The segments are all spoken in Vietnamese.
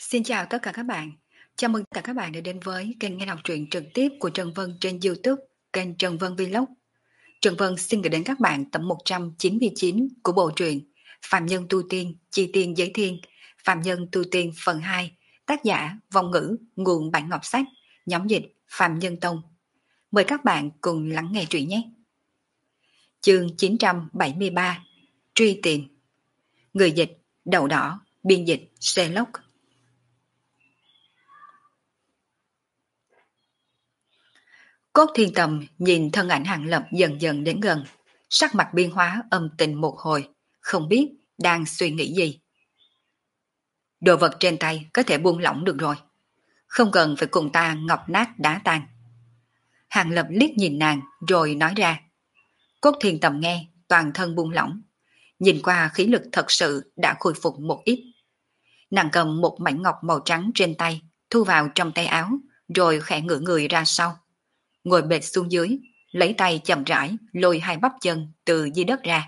Xin chào tất cả các bạn. Chào mừng tất cả các bạn đã đến với kênh nghe đọc truyện trực tiếp của Trần Vân trên YouTube, kênh Trần Vân Vlog. Trần Vân xin gửi đến các bạn tập 199 của bộ truyện Phạm Nhân Tu Tiên, Chi Tiên Giới Thiên, Phạm Nhân Tu Tiên phần 2, tác giả Vong Ngữ, nguồn bản ngọc sách, nhóm dịch Phạm Nhân Tông. Mời các bạn cùng lắng nghe truyện nhé. Chương 973, Truy Tìm. Người dịch Đậu Đỏ, biên dịch Sherlock. Cốt Thiên Tầm nhìn thân ảnh Hàng Lập dần dần đến gần, sắc mặt biến hóa âm tình một hồi, không biết đang suy nghĩ gì. Đồ vật trên tay có thể buông lỏng được rồi, không cần phải cùng ta ngọc nát đá tan. Hàng Lập liếc nhìn nàng rồi nói ra. Cốt Thiên Tầm nghe, toàn thân buông lỏng, nhìn qua khí lực thật sự đã khôi phục một ít. Nàng cầm một mảnh ngọc màu trắng trên tay, thu vào trong tay áo, rồi khẽ ngửa người ra sau. Ngồi bệt xuống dưới, lấy tay chậm rãi lôi hai bắp chân từ dưới đất ra.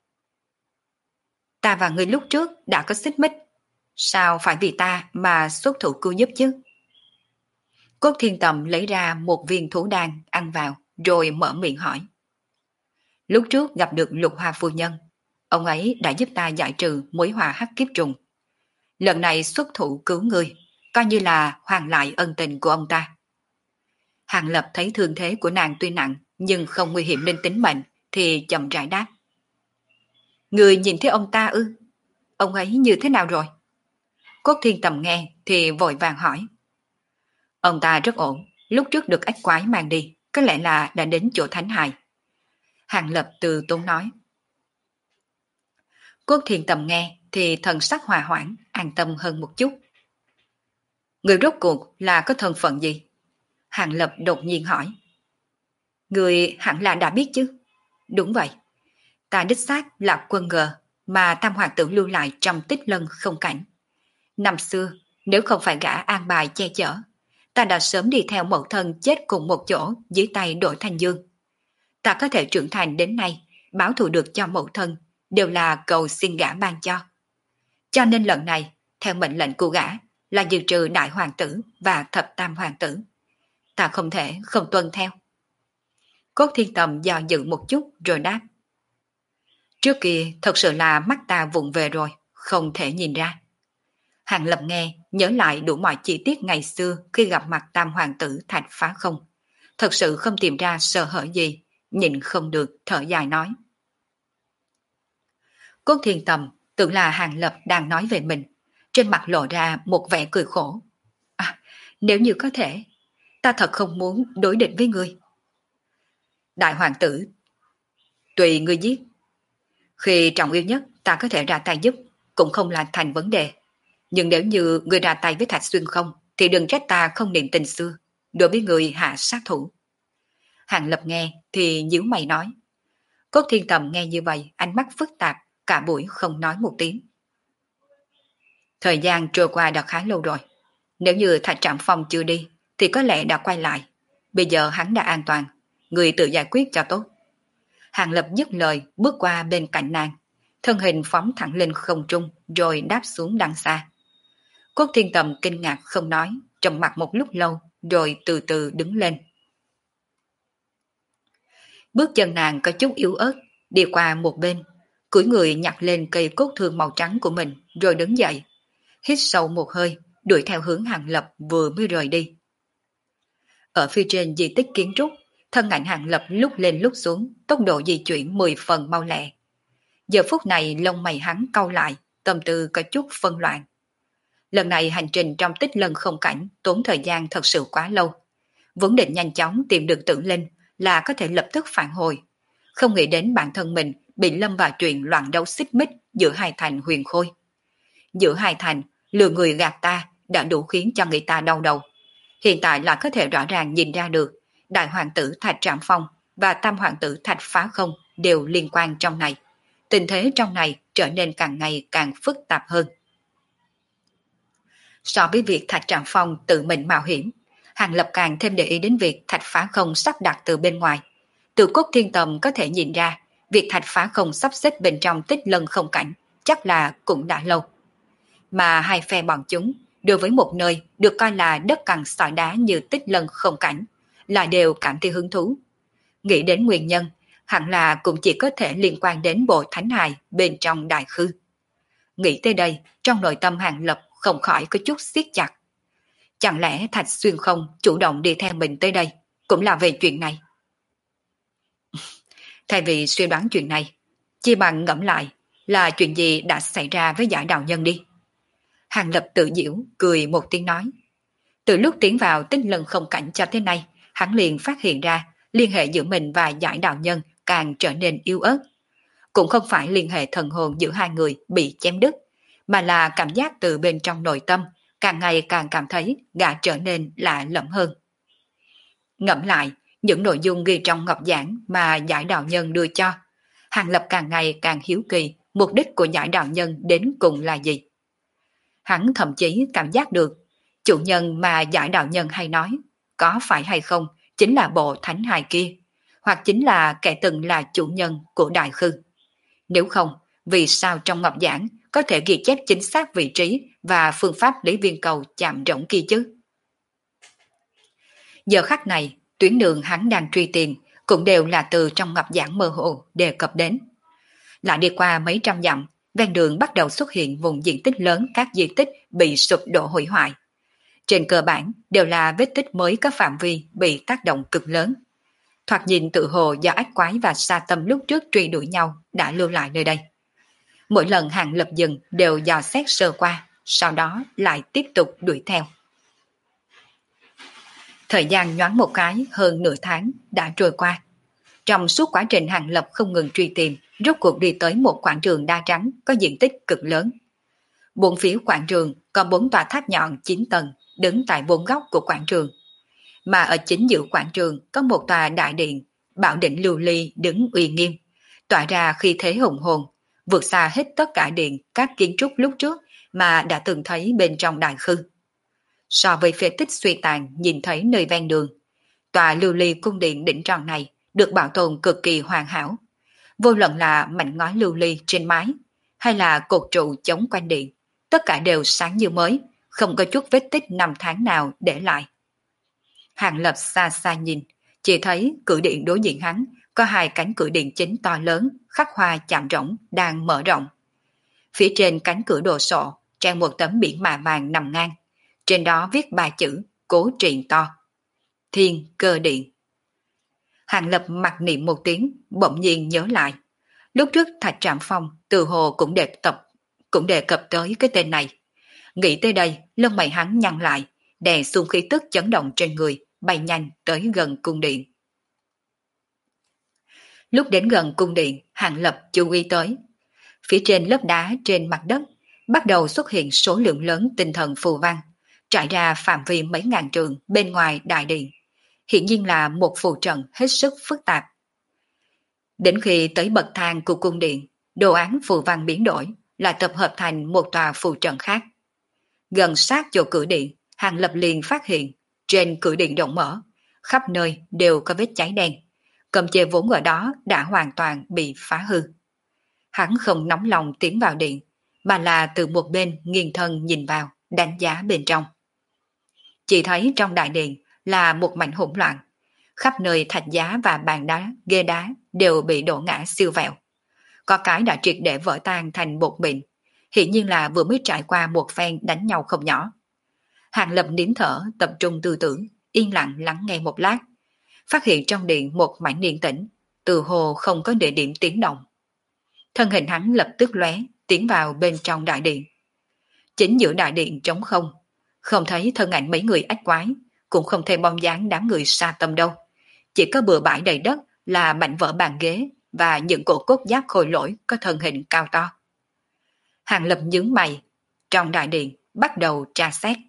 Ta và người lúc trước đã có xích mích, sao phải vì ta mà xuất thủ cứu giúp chứ? Cốt Thiên Tầm lấy ra một viên thú đan ăn vào, rồi mở miệng hỏi. Lúc trước gặp được Lục Hoa phu nhân, ông ấy đã giúp ta giải trừ mối họa hắc kiếp trùng. Lần này xuất thủ cứu người, coi như là hoàn lại ân tình của ông ta. Hàng Lập thấy thương thế của nàng tuy nặng nhưng không nguy hiểm đến tính mệnh thì chậm rãi đáp. Người nhìn thấy ông ta ư? Ông ấy như thế nào rồi? Cốt Thiên Tầm nghe thì vội vàng hỏi. Ông ta rất ổn, lúc trước được ách quái mang đi, có lẽ là đã đến chỗ Thánh Hài. Hàng Lập từ tốn nói. Cốt Thiên Tầm nghe thì thần sắc hòa hoãn, an tâm hơn một chút. Người rốt cuộc là có thân phận gì? Hàng Lập đột nhiên hỏi. Người hẳn là đã biết chứ? Đúng vậy. Ta đích xác là quân cờ mà Tam Hoàng tử lưu lại trong Tích Lân không cảnh. Năm xưa, nếu không phải gã an bài che chở, ta đã sớm đi theo mẫu thân chết cùng một chỗ dưới tay Đỗ Thanh Dương. Ta có thể trưởng thành đến nay, báo thù được cho mẫu thân, đều là cầu xin gã ban cho. Cho nên lần này, theo mệnh lệnh của gã, là diệt trừ Đại Hoàng tử và Thập Tam Hoàng tử. Ta không thể không tuân theo. Cốt Thiên Tầm do dự một chút rồi đáp. Trước kia thật sự là mắt ta vụng về rồi, không thể nhìn ra. Hàng Lập nghe, nhớ lại đủ mọi chi tiết ngày xưa khi gặp mặt Tam Hoàng tử Thạch Phá Không. Thật sự không tìm ra sơ hở gì, nhìn không được thở dài nói. Cốt Thiên Tầm tưởng là Hàng Lập đang nói về mình, trên mặt lộ ra một vẻ cười khổ. À, nếu như có thể, ta thật không muốn đối địch với ngươi. Đại Hoàng tử, tùy ngươi giết. Khi trọng yếu nhất ta có thể ra tay giúp, cũng không là thành vấn đề. Nhưng nếu như người ra tay với Thạch Xuyên không, thì đừng trách ta không niệm tình xưa, đối với người hạ sát thủ. Hàng Lập nghe thì nhíu mày nói. Cốt Thiên Tầm nghe như vậy, ánh mắt phức tạp, cả buổi không nói một tiếng. Thời gian trôi qua đã khá lâu rồi. Nếu như Thạch Trạm Phong chưa đi, thì có lẽ đã quay lại. Bây giờ hắn đã an toàn, người tự giải quyết cho tốt. Hàng Lập dứt lời bước qua bên cạnh nàng, thân hình phóng thẳng lên không trung rồi đáp xuống đằng xa. Cốt Thiên Tầm kinh ngạc không nói, trầm mặt một lúc lâu rồi từ từ đứng lên. Bước chân nàng có chút yếu ớt, đi qua một bên, cúi người nhặt lên cây cốt thương màu trắng của mình rồi đứng dậy, hít sâu một hơi, đuổi theo hướng Hàng Lập vừa mới rời đi. Ở phía trên di tích kiến trúc, thân ảnh Hàng Lập lúc lên lúc xuống, tốc độ di chuyển 10 phần mau lẹ. Giờ phút này lông mày hắn cau lại, tâm tư có chút phân loạn. Lần này hành trình trong Tích Lân không cảnh tốn thời gian thật sự quá lâu. Vốn định nhanh chóng tìm được Tử Linh là có thể lập tức phản hồi. Không nghĩ đến bản thân mình bị lâm vào chuyện loạn đấu xích mích giữa hai thành Huyền Khôi. Giữa hai thành, lừa người gạt ta đã đủ khiến cho người ta đau đầu. Hiện tại là có thể rõ ràng nhìn ra được Đại Hoàng tử Thạch Trạm Phong và Tam Hoàng tử Thạch Phá Không đều liên quan trong này. Tình thế trong này trở nên càng ngày càng phức tạp hơn. So với việc Thạch Trạm Phong tự mình mạo hiểm, Hàng Lập càng thêm để ý đến việc Thạch Phá Không sắp đặt từ bên ngoài. Từ Cốt Thiên Tầm có thể nhìn ra, việc Thạch Phá Không sắp xếp bên trong Tích Lân không cảnh chắc là cũng đã lâu. Mà hai phe bọn chúng đối với một nơi được coi là đất cằn sỏi đá như Tích Lân Không Cảnh, là đều cảm thấy hứng thú. Nghĩ đến nguyên nhân, hẳn là cũng chỉ có thể liên quan đến bộ thánh hài bên trong đại khư. Nghĩ tới đây, trong nội tâm Hàng Lập không khỏi có chút siết chặt. Chẳng lẽ Thạch Xuyên không chủ động đi theo mình tới đây, cũng là về chuyện này? Thay vì suy đoán chuyện này, chi bằng ngẫm lại là chuyện gì đã xảy ra với Giải Đạo Nhân đi. Hàng Lập tự giễu, cười một tiếng nói. Từ lúc tiến vào Tích Lân Không Cảnh cho tới nay, hắn liền phát hiện ra liên hệ giữa mình và Giải Đạo Nhân càng trở nên yếu ớt. Cũng không phải liên hệ thần hồn giữa hai người bị chém đứt, mà là cảm giác từ bên trong nội tâm càng ngày càng cảm thấy gã trở nên lạ lẫm hơn. Ngẫm lại những nội dung ghi trong ngọc giảng mà Giải Đạo Nhân đưa cho, Hàng Lập càng ngày càng hiếu kỳ mục đích của Giải Đạo Nhân đến cùng là gì. Hắn thậm chí cảm giác được chủ nhân mà Giải Đạo Nhân hay nói có phải hay không chính là bộ thánh hài kia, hoặc chính là kẻ từng là chủ nhân của Đại Khư. Nếu không, vì sao trong ngọc giảng có thể ghi chép chính xác vị trí và phương pháp lấy viên cầu chạm rỗng kia chứ? Giờ khắc này, tuyến đường hắn đang truy tìm cũng đều là từ trong ngọc giảng mơ hồ đề cập đến. Lại đi qua mấy trăm dặm, ven đường bắt đầu xuất hiện vùng diện tích lớn các di tích bị sụp đổ hủy hoại. Trên cơ bản đều là vết tích mới có phạm vi bị tác động cực lớn. Thoạt nhìn tự hồ do ách quái và sa tâm lúc trước truy đuổi nhau đã lưu lại nơi đây. Mỗi lần Hàng Lập dừng đều dò xét sơ qua, sau đó lại tiếp tục đuổi theo. Thời gian nhoáng một cái hơn nửa tháng đã trôi qua. Trong suốt quá trình Hàng Lập không ngừng truy tìm, rốt cuộc đi tới một quảng trường đa trắng có diện tích cực lớn. Bốn phía quảng trường có 4 tòa tháp nhọn 9 tầng đứng tại 4 góc của quảng trường. Mà ở chính giữa quảng trường có một tòa đại điện, bảo đỉnh lưu ly đứng uy nghiêm, tỏa ra khí thế hùng hồn, vượt xa hết tất cả điện các kiến trúc lúc trước mà đã từng thấy bên trong đại khư. So với phế tích suy tàn nhìn thấy nơi ven đường, tòa lưu ly cung điện đỉnh tròn này được bảo tồn cực kỳ hoàn hảo. Vô luận là mảnh ngói lưu ly trên mái, hay là cột trụ chống quanh điện, tất cả đều sáng như mới, không có chút vết tích năm tháng nào để lại. Hàng Lập xa xa nhìn, chỉ thấy cự điện đối diện hắn có 2 cánh cửa điện chính to lớn, khắc hoa chạm rỗng đang mở rộng. Phía trên cánh cửa đồ sộ treo một tấm biển mạ vàng nằm ngang, trên đó viết 3 chữ cố truyền to: Thiên Cơ Điện. Hàng Lập mặc niệm một tiếng, bỗng nhiên nhớ lại. Lúc trước Thạch Trạm Phong từ hồ cũng đề cập tới cái tên này. Nghĩ tới đây, lông mày hắn nhăn lại, đè xuống khí tức chấn động trên người, bay nhanh tới gần cung điện. Lúc đến gần cung điện, Hàng Lập chú ý tới. Phía trên lớp đá trên mặt đất bắt đầu xuất hiện số lượng lớn tinh thần phù văn, trải ra phạm vi mấy ngàn trường bên ngoài đại điện. Hiện nhiên là một phù trận hết sức phức tạp. Đến khi tới bậc thang của cung điện, đồ án phù văn biến đổi, lại tập hợp thành một tòa phù trận khác. Gần sát chỗ cửa điện, Hàng Lập liền phát hiện trên cửa điện rộng mở, khắp nơi đều có vết cháy đen. Cấm chế vốn ở đó đã hoàn toàn bị phá hư. Hắn không nóng lòng tiến vào điện, mà là từ một bên nghiêng thân nhìn vào, đánh giá bên trong. Chỉ thấy trong đại điện là một mảnh hỗn loạn. Khắp nơi thạch giá và bàn đá, ghế đá đều bị đổ ngã siêu vẹo. Có cái đã triệt để vỡ tan thành bột mịn, hiển nhiên là vừa mới trải qua một phen đánh nhau không nhỏ. Hàng Lập nín thở, tập trung tư tưởng, yên lặng lắng nghe một lát, phát hiện trong điện một mảnh yên tĩnh, từ hồ không có địa điểm tiếng động. Thân hình hắn lập tức lóe, tiến vào bên trong đại điện. Chính giữa đại điện trống không, không thấy thân ảnh mấy người ách quái, cũng không thấy bóng dáng đám người sa tâm đâu. Chỉ có bừa bãi đầy đất là mảnh vỡ bàn ghế và những cổ cốt giáp khôi lỗi có thân hình cao to. Hàng Lập nhướng mày, trong đại điện bắt đầu tra xét.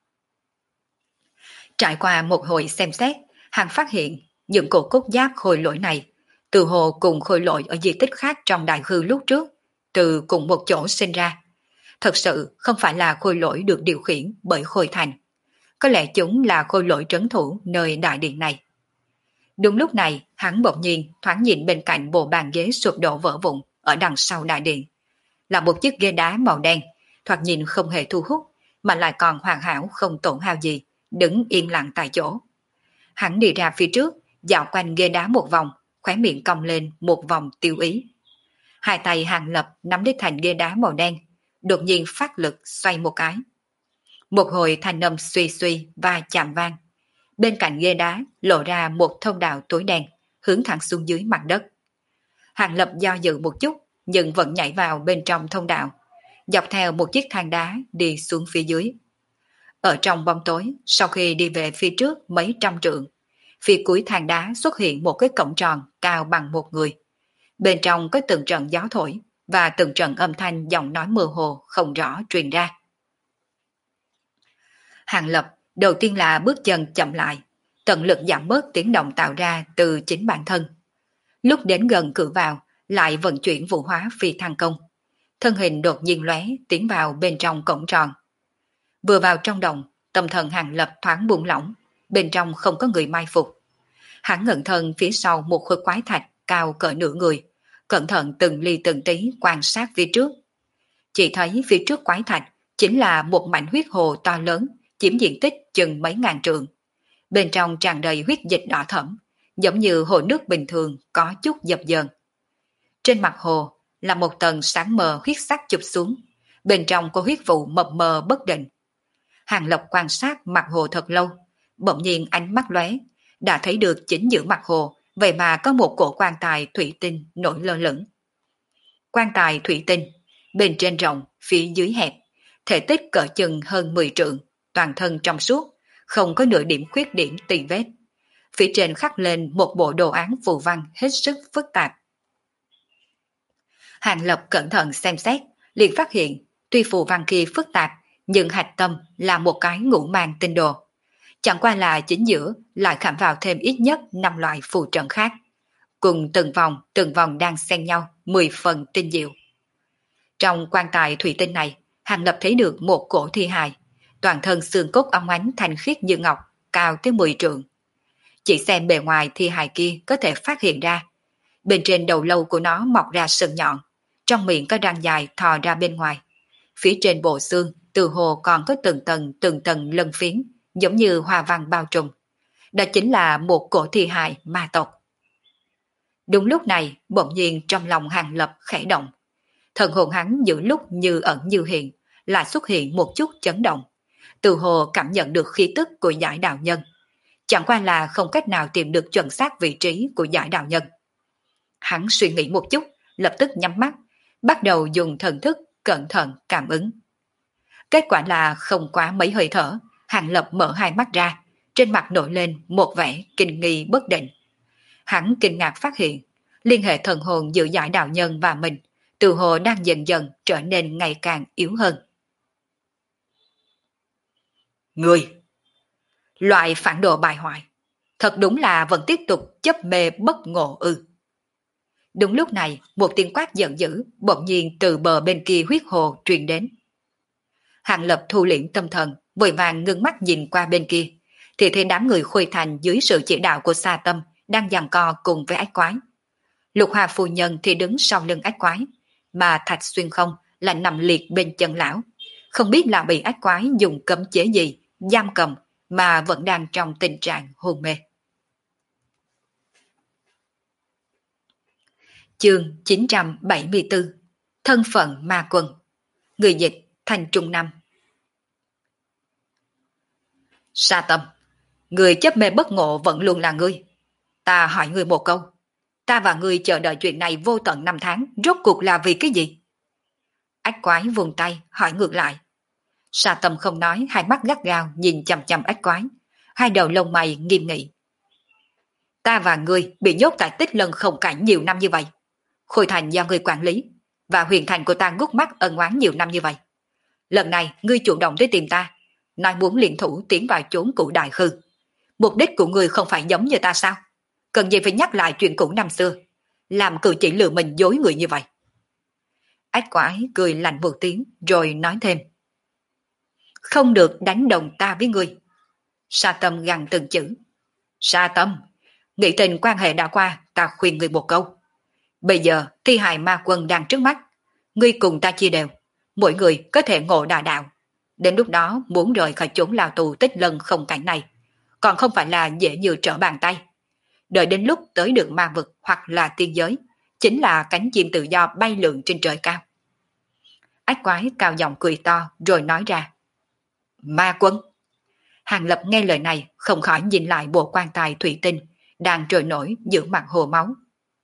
Trải qua một hồi xem xét, hắn phát hiện những cổ cốt giáp khôi lỗi này từ hồ cùng khôi lỗi ở di tích khác trong đại hư lúc trước, từ cùng một chỗ sinh ra. Thật sự không phải là khôi lỗi được điều khiển bởi khôi thành. Có lẽ chúng là khôi lỗi trấn thủ nơi đại điện này. Đúng lúc này, hắn bỗng nhiên thoáng nhìn bên cạnh bộ bàn ghế sụp đổ vỡ vụn ở đằng sau đại điện. Là một chiếc ghế đá màu đen, thoạt nhìn không hề thu hút, mà lại còn hoàn hảo không tổn hao gì, đứng yên lặng tại chỗ. Hắn đi ra phía trước, dạo quanh ghế đá một vòng, khóe miệng cong lên một vòng tiêu ý. Hai tay Hàng Lập nắm lấy thành ghế đá màu đen, đột nhiên phát lực xoay một cái. Một hồi thanh âm suy suy và chạm vang. Bên cạnh ghế đá lộ ra một thông đạo tối đen, hướng thẳng xuống dưới mặt đất. Hàng Lập do dự một chút, nhưng vẫn nhảy vào bên trong thông đạo, dọc theo một chiếc thang đá đi xuống phía dưới. Ở trong bóng tối, sau khi đi về phía trước mấy trăm trượng, phía cuối thang đá xuất hiện một cái cổng tròn cao bằng một người. Bên trong có từng trận gió thổi và từng trận âm thanh giọng nói mơ hồ không rõ truyền ra. Hàng Lập đầu tiên là bước chân chậm lại, tận lực giảm bớt tiếng động tạo ra từ chính bản thân. Lúc đến gần cửa vào, lại vận chuyển vũ hóa phi thăng công. Thân hình đột nhiên lóe tiến vào bên trong cổng tròn. Vừa vào trong đồng, tâm thần Hàng Lập thoáng buông lỏng, bên trong không có người mai phục. Hắn ngẩng thân phía sau một khối quái thạch cao cỡ nửa người, cẩn thận từng ly từng tí quan sát phía trước. Chỉ thấy phía trước quái thạch chính là một mảnh huyết hồ to lớn, chiếm diện tích chừng mấy ngàn trượng. Bên trong tràn đầy huyết dịch đỏ thẫm, giống như hồ nước bình thường có chút dập dờn. Trên mặt hồ là một tầng sáng mờ huyết sắc chụp xuống, bên trong có huyết vụ mập mờ bất định. Hàng Lập quan sát mặt hồ thật lâu, bỗng nhiên ánh mắt lóe, đã thấy được chính giữa mặt hồ, vậy mà có một cổ quan tài thủy tinh nổi lơ lửng. Quan tài thủy tinh, bên trên rộng, phía dưới hẹp, thể tích cỡ chừng hơn 10 trượng, toàn thân trong suốt, không có nửa điểm khuyết điểm tì vết. Phía trên khắc lên một bộ đồ án phù văn hết sức phức tạp. Hàng Lập cẩn thận xem xét, liền phát hiện, tuy phù văn kia phức tạp, nhưng hạch tâm là một cái ngũ mang tinh đồ. Chẳng qua là chính giữa lại khảm vào thêm ít nhất 5 loại phù trận khác, cùng từng vòng đang xen nhau 10 phần tinh diệu. Trong quan tài thủy tinh này, Hàng Lập thấy được một cổ thi hài, toàn thân xương cốt óng ánh thanh khiết như ngọc, cao tới 10 trượng. Chỉ xem bề ngoài thi hài kia có thể phát hiện ra, bên trên đầu lâu của nó mọc ra sừng nhọn, trong miệng có răng dài thò ra bên ngoài. Phía trên bộ xương từ hồ còn có từng tầng lân phiến, giống như hoa văn bao trùm. Đó chính là một cổ thi hài ma tộc. Đúng lúc này, bỗng nhiên trong lòng Hàng Lập khẽ động. Thần hồn hắn giữa lúc như ẩn như hiện, lại xuất hiện một chút chấn động. Từ hồ cảm nhận được khí tức của giải đạo nhân. Chẳng qua là không cách nào tìm được chuẩn xác vị trí của giải đạo nhân. Hắn suy nghĩ một chút, lập tức nhắm mắt, bắt đầu dùng thần thức cẩn thận cảm ứng. Kết quả là không quá mấy hơi thở, Hàng Lập mở hai mắt ra, trên mặt nổi lên một vẻ kinh nghi bất định. Hắn kinh ngạc phát hiện, liên hệ thần hồn giữa giải đạo nhân và mình, từ hồ đang dần dần trở nên ngày càng yếu hơn. Người! Loại phản đồ bài hoại, thật đúng là vẫn tiếp tục chấp mê bất ngộ ư. Đúng lúc này, một tiếng quát giận dữ bỗng nhiên từ bờ bên kia huyết hồ truyền đến. Hàng Lập thu liễm tâm thần, vội vàng ngưng mắt nhìn qua bên kia, thì thấy đám người Khôi Thành dưới sự chỉ đạo của Sa Tâm đang giằng co cùng với ách quái. Lục Hoa phu nhân thì đứng sau lưng ách quái, mà Thạch Xuyên Không lại nằm liệt bên chân lão, không biết là bị ách quái dùng cấm chế gì giam cầm mà vẫn đang trong tình trạng hôn mê. Chương 974, Thân phận ma quân. Người dịch Thành Trung Năm. Sa Tâm, người chấp mê bất ngộ vẫn luôn là ngươi. Ta hỏi ngươi một câu, ta và ngươi chờ đợi chuyện này vô tận 5 tháng, rốt cuộc là vì cái gì? Ách quái vùng tay hỏi ngược lại. Sa Tâm không nói, hai mắt gắt gao nhìn chằm chằm ách quái, hai đầu lông mày nghiêm nghị. Ta và ngươi bị nhốt tại Tích Lân không cảnh nhiều năm như vậy. Khôi Thành do ngươi quản lý, và huyền thành của ta ngút mắt ân oán nhiều năm như vậy. Lần này ngươi chủ động tới tìm ta, nói muốn liên thủ tiến vào chốn cũ đại khư. Mục đích của ngươi không phải giống như ta sao? Cần gì phải nhắc lại chuyện cũ năm xưa, làm cử chỉ lừa mình dối người như vậy? Ách quái cười lạnh một tiếng rồi nói thêm. Không được đánh đồng ta với ngươi. Sa Tâm gằn từng chữ. Sa Tâm, nghĩ tình quan hệ đã qua, ta khuyên ngươi một câu. Bây giờ thi hài ma quân đang trước mắt, ngươi cùng ta chia đều, mỗi người có thể ngộ đà đạo. Đến lúc đó muốn rời khỏi chốn lao tù Tích Lân không cảnh này, còn không phải là dễ như trở bàn tay. Đợi đến lúc tới được ma vực hoặc là tiên giới, chính là cánh chim tự do bay lượn trên trời cao. Ách quái cao giọng cười to rồi nói ra. Ma quân! Hàng Lập nghe lời này không khỏi nhìn lại bộ quan tài thủy tinh đang trôi nổi giữa mặt hồ máu.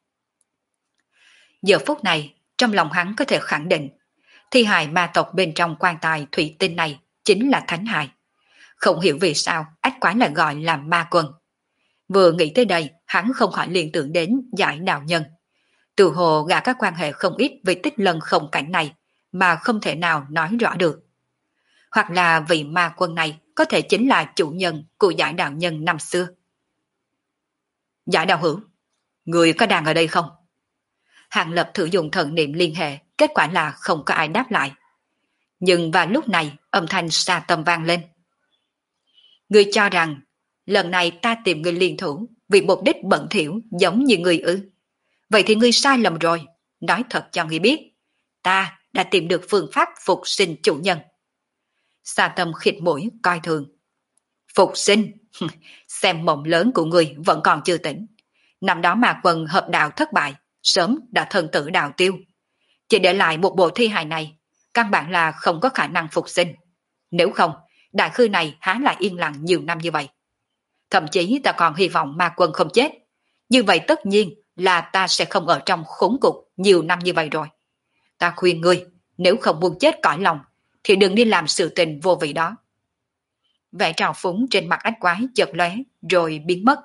Giờ phút này, trong lòng hắn có thể khẳng định, thi hài ma tộc bên trong quan tài thủy tinh này chính là thánh hài. Không hiểu vì sao ách quái lại gọi là ma quân. Vừa nghĩ tới đây, hắn không khỏi liên tưởng đến giải đạo nhân. Từ hồ gã các quan hệ không ít với Tích Lân không cảnh này mà không thể nào nói rõ được. Hoặc là vị ma quân này có thể chính là chủ nhân của giải đạo nhân năm xưa. Giải đạo hữu, người có đang ở đây không? Hàng Lập thử dùng thần niệm liên hệ, kết quả là không có ai đáp lại. Nhưng vào lúc này, âm thanh xa tầm vang lên. Ngươi cho rằng, lần này ta tìm người liên thủ vì mục đích bẩn thỉu giống như ngươi ư? Vậy thì ngươi sai lầm rồi, nói thật cho ngươi biết. Ta đã tìm được phương pháp phục sinh chủ nhân. Xa tâm khịt mũi coi thường. Phục sinh? Xem mộng lớn của ngươi vẫn còn chưa tỉnh. Năm đó mà quân hợp đạo thất bại, sớm đã thân tử đạo tiêu. Chỉ để lại một bộ thi hài này, căn bản là không có khả năng phục sinh. Nếu không, đại khư này há lại yên lặng nhiều năm như vậy. Thậm chí ta còn hy vọng ma quân không chết. Như vậy tất nhiên là ta sẽ không ở trong khốn cục nhiều năm như vậy rồi. Ta khuyên ngươi, nếu không muốn chết cõi lòng, thì đừng đi làm sự tình vô vị đó. Vẻ trào phúng trên mặt ách quái chợt lóe rồi biến mất.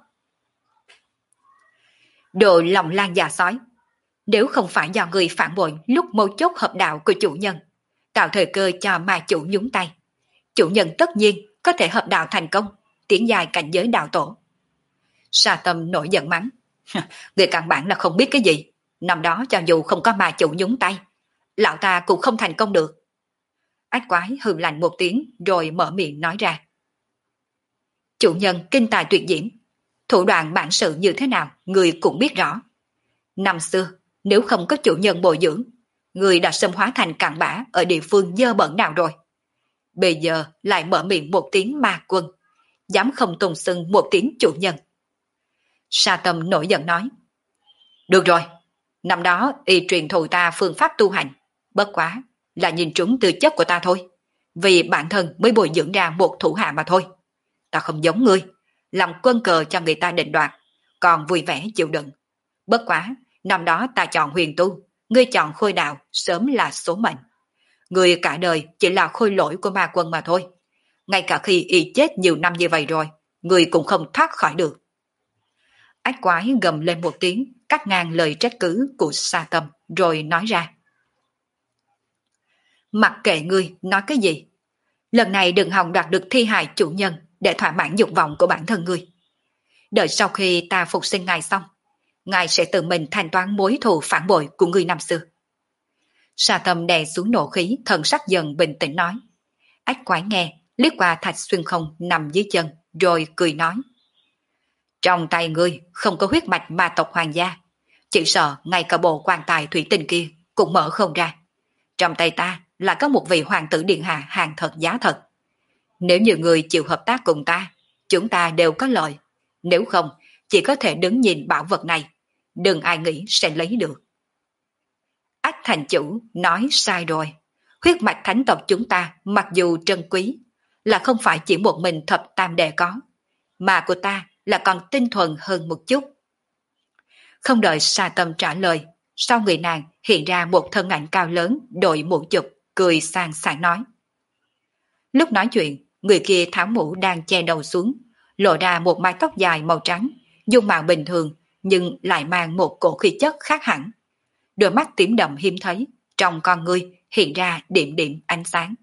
Đồ lòng lan già sói, nếu không phải do người phản bội lúc mấu chốt hợp đạo của chủ nhân, tạo thời cơ cho ma chủ nhúng tay, chủ nhân tất nhiên có thể hợp đạo thành công, tiến dài cảnh giới đạo tổ. Sa Tâm nổi giận mắng. Người căn bản là không biết cái gì. Năm đó cho dù không có ma chủ nhúng tay, lão ta cũng không thành công được. Ách quái hừ lạnh một tiếng rồi mở miệng nói ra. Chủ nhân kinh tài tuyệt diễm, thủ đoạn bản sự như thế nào người cũng biết rõ. Năm xưa nếu không có chủ nhân bồi dưỡng, người đã xâm hóa thành cặn bã ở địa phương dơ bẩn nào rồi. Bây giờ lại mở miệng một tiếng ma quân, dám không tôn xưng một tiếng chủ nhân. Sa Tâm nổi giận nói. Được rồi, năm đó y truyền thụ ta phương pháp tu hành, bất quá là nhìn trúng tư chất của ta thôi, vì bản thân mới bồi dưỡng ra một thủ hạ mà thôi. Ta không giống ngươi, làm quân cờ cho người ta định đoạt, còn vui vẻ chịu đựng. Bất quá, năm đó ta chọn huyền tu, ngươi chọn khôi đạo, sớm là số mệnh. Ngươi cả đời chỉ là khôi lỗi của ma quân mà thôi. Ngay cả khi y chết nhiều năm như vậy rồi, ngươi cũng không thoát khỏi được. Ách quái gầm lên một tiếng, cắt ngang lời trách cứ của Sa Tâm, rồi nói ra. Mặc kệ ngươi nói cái gì, lần này đừng hòng đoạt được thi hài chủ nhân để thỏa mãn dục vọng của bản thân ngươi. Đợi sau khi ta phục sinh ngài xong, ngài sẽ tự mình thanh toán mối thù phản bội của ngươi năm xưa. Sa Tâm đè xuống nộ khí, thần sắc dần bình tĩnh nói. Ách quái nghe, liếc qua thạch xuyên không nằm dưới chân, rồi cười nói. Trong tay ngươi không có huyết mạch ma tộc hoàng gia, chỉ sợ ngay cả bộ quan tài thủy tinh kia cũng mở không ra. Trong tay ta là có một vị hoàng tử điện hạ hàng thật giá thật. Nếu như người chịu hợp tác cùng ta, chúng ta đều có lợi. Nếu không, chỉ có thể đứng nhìn bảo vật này, đừng ai nghĩ sẽ lấy được. Ách thành chủ nói sai rồi. Huyết mạch thánh tộc chúng ta mặc dù trân quý, là không phải chỉ một mình thập tam đệ có, mà của ta là còn tinh thuần hơn một chút. Không đợi Sa Tâm trả lời, sau người nàng hiện ra một thân ảnh cao lớn đội mũ chụp, cười sang sảng nói. Lúc nói chuyện, người kia tháo mũ đang che đầu xuống, lộ ra một mái tóc dài màu trắng, dung mạo bình thường nhưng lại mang một cổ khí chất khác hẳn. Đôi mắt tím đậm hiếm thấy, trong con ngươi hiện ra điểm điểm ánh sáng.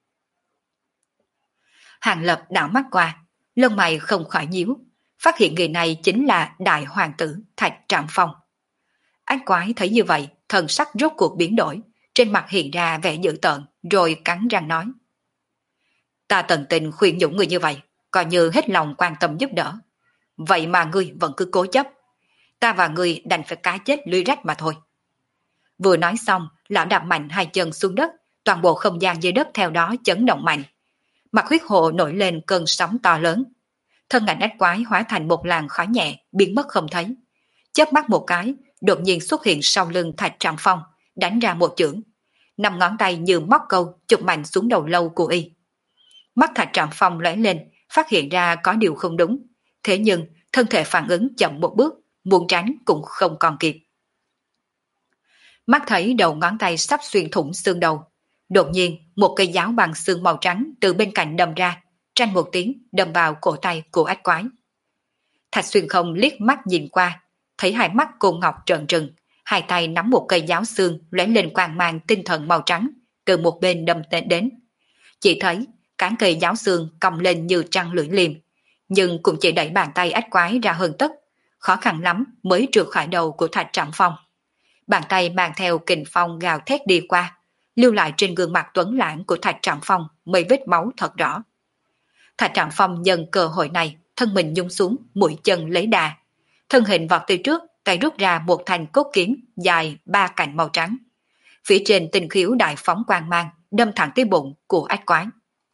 Hàng Lập đảo mắt qua, lông mày không khỏi nhíu, phát hiện người này chính là đại hoàng tử Thạch Trạm Phong. Ách quái thấy như vậy, thần sắc rốt cuộc biến đổi, trên mặt hiện ra vẻ dữ tợn, rồi cắn răng nói. Ta tận tình khuyên nhủ người như vậy, coi như hết lòng quan tâm giúp đỡ. Vậy mà ngươi vẫn cứ cố chấp. Ta và ngươi đành phải cá chết lưới rách mà thôi. Vừa nói xong, lão đạp mạnh hai chân xuống đất, toàn bộ không gian dưới đất theo đó chấn động mạnh, Mặt huyết hồ nổi lên cơn sóng to lớn. Thân ảnh ách quái hóa thành một làn khói nhẹ, biến mất không thấy. Chớp mắt một cái, đột nhiên xuất hiện sau lưng Thạch Trạm Phong, đánh ra một chưởng. 5 ngón tay như móc câu chụp mạnh xuống đầu lâu của y. Mắt Thạch Trạm Phong lóe lên, phát hiện ra có điều không đúng. Thế nhưng, thân thể phản ứng chậm một bước, muốn tránh cũng không còn kịp. Mắt thấy đầu ngón tay sắp xuyên thủng xương đầu. Đột nhiên, một cây giáo bằng xương màu trắng từ bên cạnh đâm ra, tranh một tiếng đâm vào cổ tay của ách quái. Thạch Xuyên Không liếc mắt nhìn qua, thấy hai mắt cô ngọc trợn trừng, hai tay nắm một cây giáo xương lóe lên quang mang tinh thần màu trắng, từ một bên đâm đến. Chỉ thấy cán cây giáo xương cong lên như trăng lưỡi liềm, nhưng cũng chỉ đẩy bàn tay ách quái ra hơn tấc, khó khăn lắm mới trượt khỏi đầu của Thạch Trạm Phong. Bàn tay mang theo kình phong gào thét đi qua, lưu lại trên gương mặt tuấn lãng của Thạch Trạm Phong mấy vết máu thật rõ. Thạch Trạm Phong nhân cơ hội này, thân mình nhung xuống, mũi chân lấy đà. Thân hình vọt tới trước, tay rút ra một thanh cốt kiếm dài 3 cạnh màu trắng. Phía trên tinh khiếu đại phóng quang mang, đâm thẳng tới bụng của ách quái.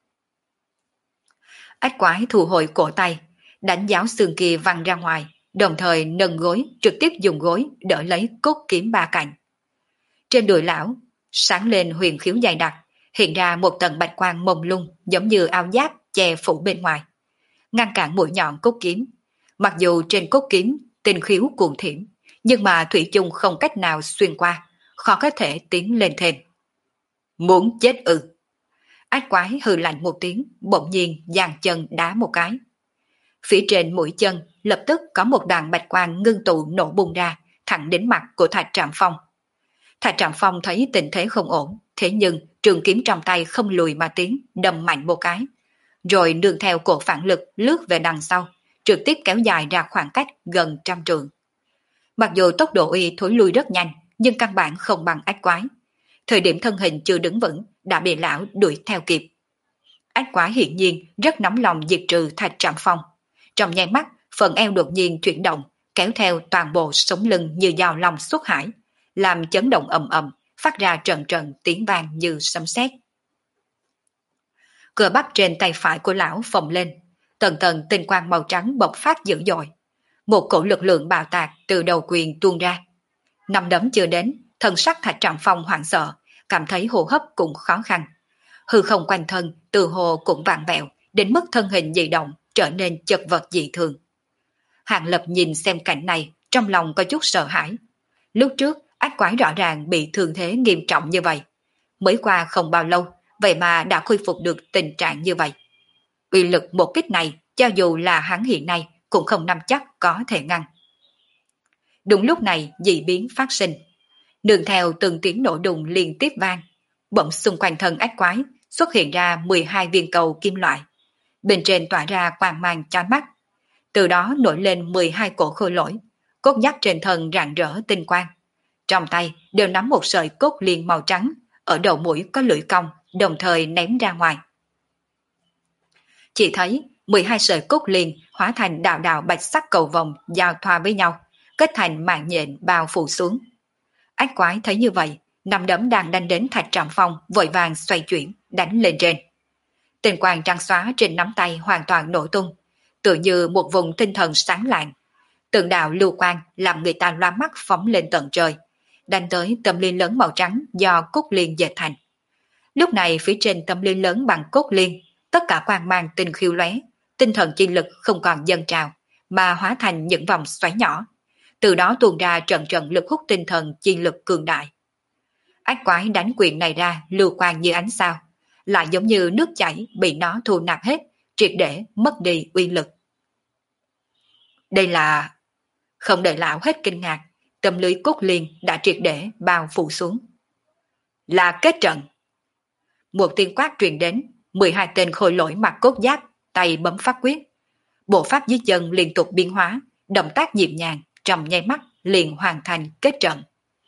Ách quái thu hồi cổ tay, đánh giáo xương kia văng ra ngoài, đồng thời nâng gối, trực tiếp dùng gối đỡ lấy cốt kiếm 3 cạnh. Trên đùi lão, sáng lên huyền khiếu dày đặc, hiện ra một tầng bạch quang mông lung giống như áo giáp che phủ bên ngoài, ngăn cản mũi nhọn cốt kiếm. Mặc dù trên cốt kiếm tinh khiếu cuồng thiểm, nhưng mà thủy chung không cách nào xuyên qua, khó có thể tiến lên thêm. Muốn chết ư? Ách quái hừ lạnh một tiếng, bỗng nhiên giang chân đá một cái. Phía trên mũi chân lập tức có một đoàn bạch quang ngưng tụ nổ bung ra, thẳng đến mặt của Thạch Trạm Phong. Thạch Trạm Phong thấy tình thế không ổn, thế nhưng trường kiếm trong tay không lùi mà tiến, đâm mạnh một cái, rồi nương theo cổ phản lực lướt về đằng sau, trực tiếp kéo dài ra khoảng cách gần 100 trượng. Mặc dù tốc độ y thối lui rất nhanh, nhưng căn bản không bằng ách quái. Thời điểm thân hình chưa đứng vững, đã bị lão đuổi theo kịp. Ách quái hiển nhiên rất nóng lòng diệt trừ Thạch Trạm Phong. Trong nháy mắt, phần eo đột nhiên chuyển động, kéo theo toàn bộ sống lưng như dao long xuất hải, làm chấn động ầm ầm, phát ra trận trận tiếng vang như sấm sét. Cơ bắp trên tay phải của lão phồng lên, tầng tầng tinh quang màu trắng bộc phát dữ dội. Một cổ lực lượng bạo tạc từ đầu quyền tuôn ra. 5 đấm chưa đến, thân sắc Thạch Trạm Phong hoảng sợ, cảm thấy hô hấp cũng khó khăn. Hư không quanh thân từ hồ cũng vặn vẹo, đến mức thân hình dị động trở nên chật vật dị thường. Hàng Lập nhìn xem cảnh này, trong lòng có chút sợ hãi. Lúc trước, ách quái rõ ràng bị thương thế nghiêm trọng như vậy. Mới qua không bao lâu, vậy mà đã khôi phục được tình trạng như vậy. Uy lực một kích này, cho dù là hắn hiện nay, cũng không nắm chắc có thể ngăn. Đúng lúc này, dị biến phát sinh. Nương theo từng tiếng nổ đùng liên tiếp vang, bỗng xung quanh thân ách quái xuất hiện ra 12 viên cầu kim loại. Bên trên tỏa ra quang mang chói mắt. Từ đó nổi lên 12 cổ khôi lỗi, cốt nhắc trên thân rạng rỡ tinh quang. Trong tay đều nắm một sợi cốt liên màu trắng, ở đầu mũi có lưỡi cong, đồng thời ném ra ngoài. Chỉ thấy 12 sợi cốt liên hóa thành đạo đạo bạch sắc cầu vòng giao thoa với nhau, kết thành mạng nhện bao phủ xuống. Ách quái thấy như vậy, 5 đấm đang đánh đến Thạch Trạm Phong vội vàng xoay chuyển, đánh lên trên. Tinh quang trắng xóa trên nắm tay hoàn toàn nổ tung, tựa như một vùng tinh thần sáng lạng. Từng đạo lưu quang làm người ta loa mắt phóng lên tận trời, đánh tới tâm liên lớn màu trắng do cốt liên dệt thành. Lúc này phía trên tâm liên lớn bằng cốt liên, tất cả quang mang tinh khiêu lóe, tinh thần chi lực không còn dâng trào, mà hóa thành những vòng xoáy nhỏ. Từ đó tuôn ra trận trận lực hút tinh thần chi lực cường đại. Ách quái đánh quyền này ra lưu quang như ánh sao, lại giống như nước chảy bị nó thu nạp hết, triệt để mất đi uy lực. Đây là... Không đợi lão hết kinh ngạc, tấm lưới cốt liên đã triệt để bao phủ xuống. Là kết trận. Một tiếng quát truyền đến, 12 tên khôi lỗi mặc cốt giáp, tay bấm pháp quyết. Bộ pháp dưới chân liên tục biến hóa, động tác nhịp nhàng, trong nháy mắt liền hoàn thành kết trận.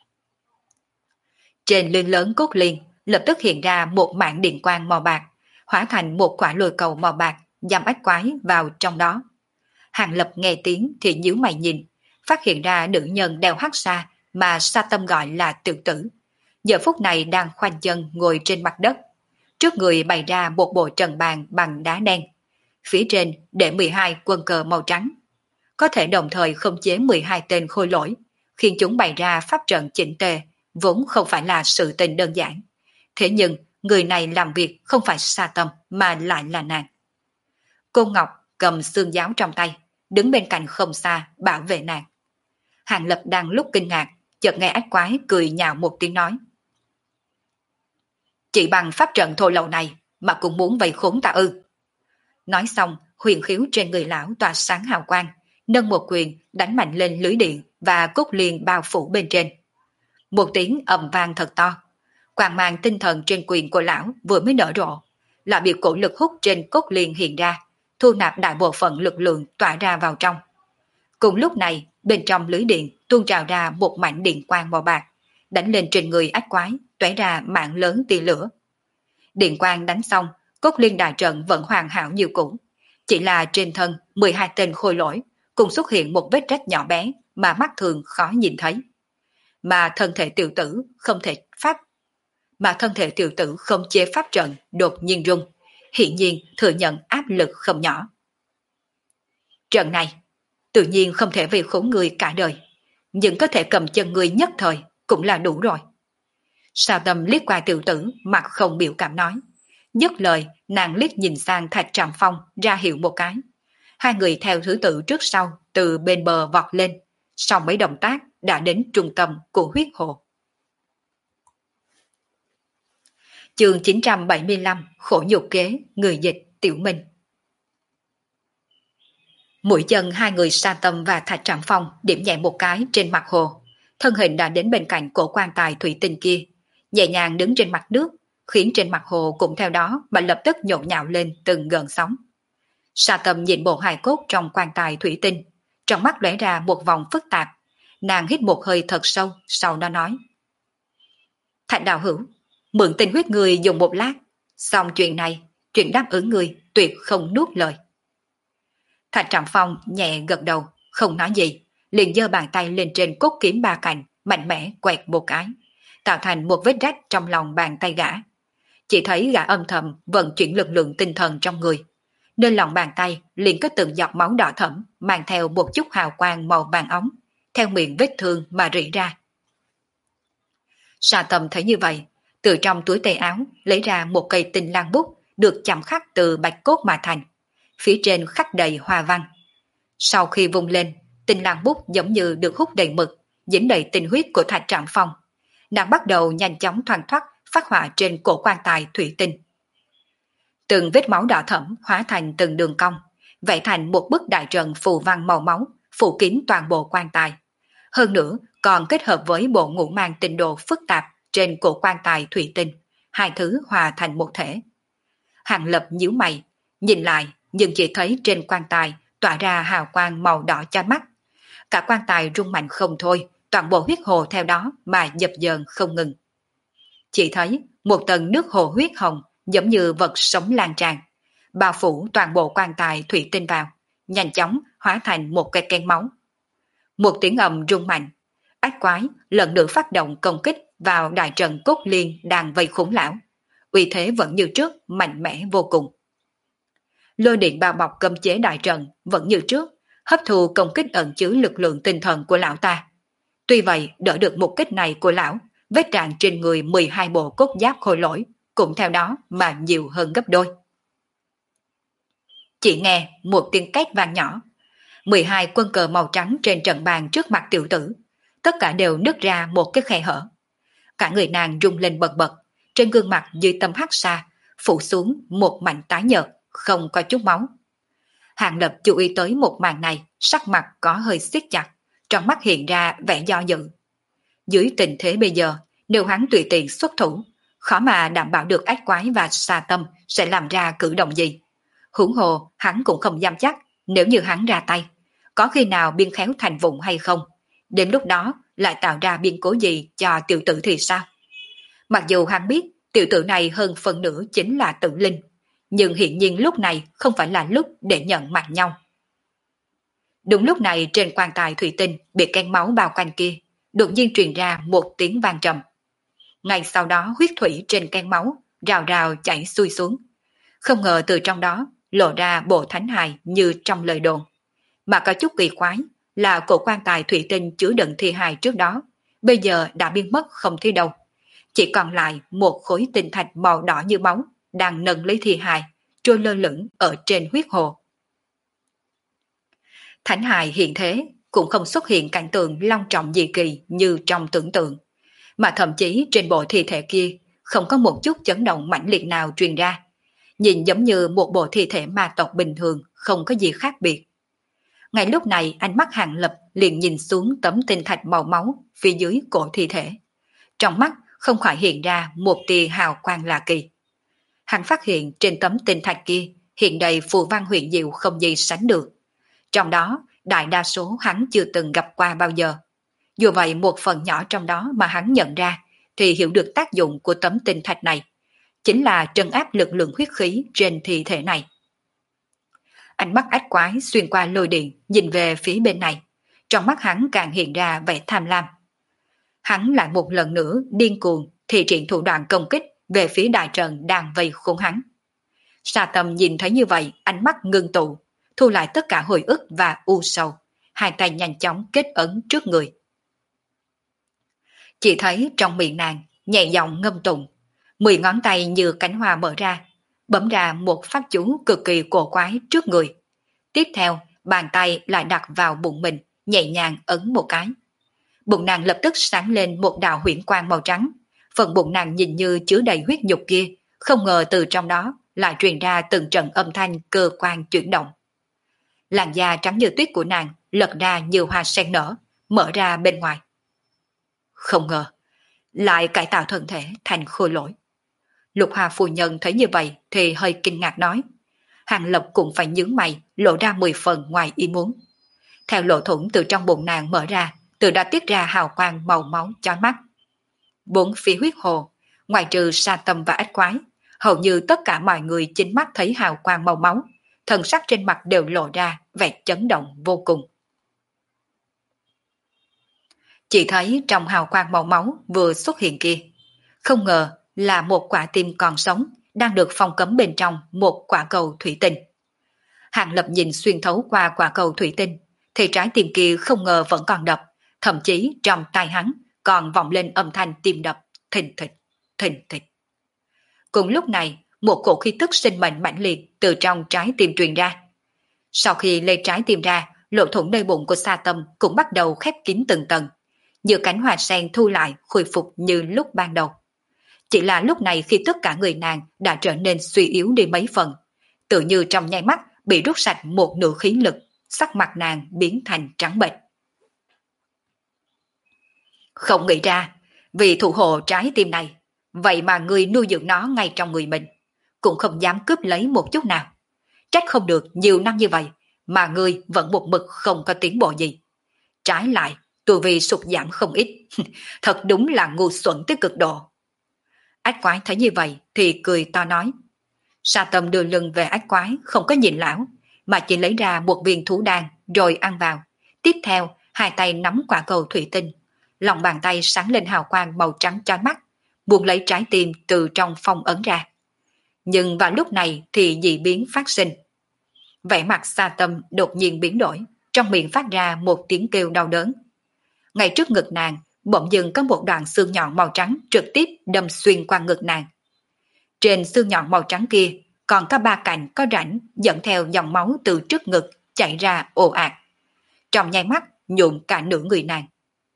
Trên lưng lớn cốt liên lập tức hiện ra một mảng điện quang màu bạc, hóa thành một quả lôi cầu màu bạc, giam ách quái vào trong đó. Hàng Lập nghe tiếng thì nhíu mày nhìn, phát hiện ra nữ nhân đeo hắc sa mà Sa Tâm gọi là Tự Tử. Giờ phút này đang khoanh chân ngồi trên mặt đất. Trước người bày ra một bộ trần bàn bằng đá đen. Phía trên để 12 quân cờ màu trắng. Có thể đồng thời khống chế 12 tên khôi lỗi, khiến chúng bày ra pháp trận chỉnh tề, vốn không phải là sự tình đơn giản. Thế nhưng, người này làm việc không phải Sa Tâm mà lại là nàng. Cô Ngọc cầm xương giáo trong tay, đứng bên cạnh không xa bảo vệ nàng. Hàng Lập đang lúc kinh ngạc, chợt nghe ác quái cười nhạo một tiếng nói. Chỉ bằng pháp trận thô lậu này mà cũng muốn vây khốn ta ư. Nói xong, huyền khiếu trên người lão tỏa sáng hào quang, nâng một quyền đánh mạnh lên lưới điện và cốt liền bao phủ bên trên. Một tiếng ầm vang thật to. Quang mang tinh thần trên quyền của lão vừa mới nở rộ, là bị cổ lực hút trên cốt liền hiện ra, thu nạp đại bộ phận lực lượng tỏa ra vào trong. Cùng lúc này, bên trong lưới điện tuôn trào ra một mảnh điện quang màu bạc, đánh lên trên người ác quái, tóe ra mạng lớn tia lửa. Điện quang đánh xong, cốt liên đại trận vẫn hoàn hảo như cũ, chỉ là trên thân 12 tên khôi lỗi cùng xuất hiện một vết rách nhỏ bé mà mắt thường khó nhìn thấy. Mà thân thể tiểu tử không chế pháp trận đột nhiên rung, hiển nhiên thừa nhận áp lực không nhỏ. Trận này tự nhiên không thể vì khốn người cả đời, nhưng có thể cầm chân người nhất thời cũng là đủ rồi. Sao Tâm liếc qua tiểu tử mặt không biểu cảm nói. Dứt lời, nàng liếc nhìn sang Thạch Trạm Phong ra hiệu một cái. Hai người theo thứ tự trước sau từ bên bờ vọt lên, sau mấy động tác đã đến trung tâm của huyết hồ. Chương 975 Khổ nhục kế, người dịch Tiểu Minh. Mũi chân hai người Sa Tâm và Thạch Trạm Phong điểm nhẹ một cái trên mặt hồ, thân hình đã đến bên cạnh cổ quan tài thủy tinh kia, nhẹ nhàng đứng trên mặt nước, khiến trên mặt hồ cũng theo đó mà lập tức nhộn nhạo lên từng gợn sóng. Sa Tâm nhìn bộ hài cốt trong quan tài thủy tinh, trong mắt lóe ra một vòng phức tạp, nàng hít một hơi thật sâu, sau đó nói: Thạch đạo hữu, mượn tinh huyết người dùng một lát, xong chuyện này, chuyện đáp ứng người tuyệt không nuốt lời. Thạch Trạm Phong nhẹ gật đầu, không nói gì, liền giơ bàn tay lên trên cốt kiếm ba cạnh, mạnh mẽ quẹt một cái, tạo thành một vết rách trong lòng bàn tay gã. Chỉ thấy gã âm thầm vận chuyển lực lượng tinh thần trong người, nên lòng bàn tay liền có từng giọt máu đỏ thẫm mang theo một chút hào quang màu vàng óng, theo miệng vết thương mà rỉ ra. Sa Tâm thấy như vậy, từ trong túi tay áo lấy ra một cây tinh lan bút được chạm khắc từ bạch cốt mà thành, phía trên khắc đầy hoa văn. Sau khi vung lên, tinh lan bút giống như được hút đầy mực, dính đầy tinh huyết của Thạch Trạm Phong. Nàng bắt đầu nhanh chóng thoăn thoắt phát họa trên cổ quan tài thủy tinh. Từng vết máu đỏ thẫm hóa thành từng đường cong, vẽ thành một bức đại trận phù văn màu máu, phủ kín toàn bộ quan tài. Hơn nữa, còn kết hợp với bộ ngũ mang tinh đồ phức tạp trên cổ quan tài thủy tinh, hai thứ hòa thành một thể. Hàng Lập nhíu mày, nhìn lại, nhưng chỉ thấy trên quan tài tỏa ra hào quang màu đỏ chói mắt. Cả quan tài rung mạnh không thôi, toàn bộ huyết hồ theo đó mà dập dờn không ngừng. Chỉ thấy một tầng nước hồ huyết hồng giống như vật sống lan tràn, bao phủ toàn bộ quan tài thủy tinh vào, nhanh chóng hóa thành một cây kén máu. Một tiếng ầm rung mạnh, ác quái lần nữa phát động công kích vào đại trận cốt liên đang vây khốn lão. Uy thế vẫn như trước, mạnh mẽ vô cùng. Lôi điện bao bọc cấm chế đại trận vẫn như trước, hấp thu công kích ẩn chứa lực lượng tinh thần của lão ta. Tuy vậy, đỡ được một kích này của lão, vết rạn trên người 12 bộ cốt giáp khôi lỗi cũng theo đó mà nhiều hơn gấp đôi. Chỉ nghe một tiếng két vang nhỏ, 12 quân cờ màu trắng trên trận bàn trước mặt tiểu tử, tất cả đều nứt ra một cái khe hở. Cả người nàng rung lên bật bật, trên gương mặt dưới tấm hắc sa phủ xuống một mảnh tái nhợt, không có chút máu. Hàng Lập chú ý tới một màn này, sắc mặt có hơi siết chặt, trong mắt hiện ra vẻ do dự. Dưới tình thế bây giờ, nếu hắn tùy tiện xuất thủ, khó mà đảm bảo được ác quái và Sa Tâm sẽ làm ra cử động gì. Huống hồ, hắn cũng không dám chắc, nếu như hắn ra tay, có khi nào biên khéo thành vụng hay không, đến lúc đó lại tạo ra biến cố gì cho tiểu tử thì sao? Mặc dù hắn biết tiểu tử này hơn phần nửa chính là tử linh, nhưng hiện nhiên lúc này không phải là lúc để nhận mặt nhau. Đúng lúc này trên quan tài thủy tinh bị kén máu bao quanh kia, đột nhiên truyền ra một tiếng vang trầm. Ngay sau đó huyết thủy trên kén máu rào rào chảy xuôi xuống. Không ngờ từ trong đó lộ ra bộ thánh hài như trong lời đồn. Mà có chút kỳ quái là cổ quan tài thủy tinh chứa đựng thi hài trước đó, bây giờ đã biến mất không thấy đâu. Chỉ còn lại một khối tinh thạch màu đỏ như máu đang nâng lấy thi hài, trôi lơ lửng ở trên huyết hồ. Thánh hài hiện thế cũng không xuất hiện cảnh tượng long trọng dị kỳ như trong tưởng tượng, mà thậm chí trên bộ thi thể kia không có một chút chấn động mãnh liệt nào truyền ra, nhìn giống như một bộ thi thể ma tộc bình thường, không có gì khác biệt. Ngay lúc này ánh mắt Hàng Lập liền nhìn xuống tấm tinh thạch màu máu phía dưới cổ thi thể. Trong mắt không khỏi hiện ra một tia hào quang lạ kỳ. Hắn phát hiện trên tấm tinh thạch kia hiện đầy phù văn huyền diệu không gì sánh được. Trong đó đại đa số hắn chưa từng gặp qua bao giờ. Dù vậy một phần nhỏ trong đó mà hắn nhận ra thì hiểu được tác dụng của tấm tinh thạch này, chính là trấn áp lực lượng huyết khí trên thi thể này. Ánh mắt ách quái xuyên qua lôi điện nhìn về phía bên này, trong mắt hắn càng hiện ra vẻ tham lam. Hắn lại một lần nữa điên cuồng thi triển thủ đoạn công kích về phía đại trận đang vây khốn hắn. Sa Tâm nhìn thấy như vậy, ánh mắt ngưng tụ, thu lại tất cả hồi ức và u sầu, hai tay nhanh chóng kết ấn trước người. Chỉ thấy trong miệng nàng nhẹ giọng ngâm tụng, 10 ngón tay như cánh hoa mở ra, bấm ra một pháp chú cực kỳ cổ quái trước người. Tiếp theo, bàn tay lại đặt vào bụng mình, nhẹ nhàng ấn một cái. Bụng nàng lập tức sáng lên một đạo huyễn quang màu trắng. Phần bụng nàng nhìn như chứa đầy huyết nhục kia, không ngờ từ trong đó lại truyền ra từng trận âm thanh cơ quan chuyển động. Làn da trắng như tuyết của nàng lật ra như hoa sen nở, mở ra bên ngoài. Không ngờ, lại cải tạo thân thể thành khôi lỗi. Lục Hà phu nhân thấy như vậy thì hơi kinh ngạc nói. Hàng Lập cũng phải nhướng mày, lộ ra 10 phần ngoài ý muốn. Theo lỗ thủng từ trong bụng nàng mở ra, từ đã tiết ra hào quang màu máu chói mắt. Bốn phía huyết hồ, ngoài trừ Sa Tâm và ách quái, hầu như tất cả mọi người chính mắt thấy hào quang màu máu, thần sắc trên mặt đều lộ ra vẻ chấn động vô cùng. Chỉ thấy trong hào quang màu máu vừa xuất hiện kia, không ngờ là một quả tim còn sống đang được phong cấm bên trong một quả cầu thủy tinh. Hàng Lập nhìn xuyên thấu qua quả cầu thủy tinh, thì trái tim kia không ngờ vẫn còn đập, thậm chí trong tai hắn còn vọng lên âm thanh tim đập, thình thịch, thình thịch. Cùng lúc này, một cổ khí tức sinh mệnh mãnh liệt từ trong trái tim truyền ra. Sau khi lấy trái tim ra, lỗ thủng nơi bụng của Sa Tâm cũng bắt đầu khép kín từng tầng, như cánh hoa sen thu lại khôi phục như lúc ban đầu. Chỉ là lúc này khi tất cả người nàng đã trở nên suy yếu đi mấy phần, tự như trong nháy mắt bị rút sạch một nửa khí lực, sắc mặt nàng biến thành trắng bệch. Không nghĩ ra, vì thủ hộ trái tim này, vậy mà ngươi nuôi dưỡng nó ngay trong người mình, cũng không dám cướp lấy một chút nào. Trách không được nhiều năm như vậy, mà ngươi vẫn một mực không có tiến bộ gì. Trái lại, tu vi sụt giảm không ít, thật đúng là ngu xuẩn tới cực độ. Ách quái thấy như vậy thì cười to nói. Sa Tâm đưa lưng về ách quái, không có nhìn lão, mà chỉ lấy ra một viên thú đan rồi ăn vào. Tiếp theo, hai tay nắm quả cầu thủy tinh, lòng bàn tay sáng lên hào quang màu trắng chói mắt, buông lấy trái tim từ trong phong ấn ra. Nhưng vào lúc này thì dị biến phát sinh. Vẻ mặt Sa Tâm đột nhiên biến đổi, trong miệng phát ra một tiếng kêu đau đớn. Ngay trước ngực nàng, bỗng dưng có một đoạn xương nhọn màu trắng trực tiếp đâm xuyên qua ngực nàng. Trên xương nhọn màu trắng kia còn có 3 cạnh có rãnh dẫn theo dòng máu từ trước ngực chảy ra ồ ạt. Trong nháy mắt nhuộm cả nửa người nàng.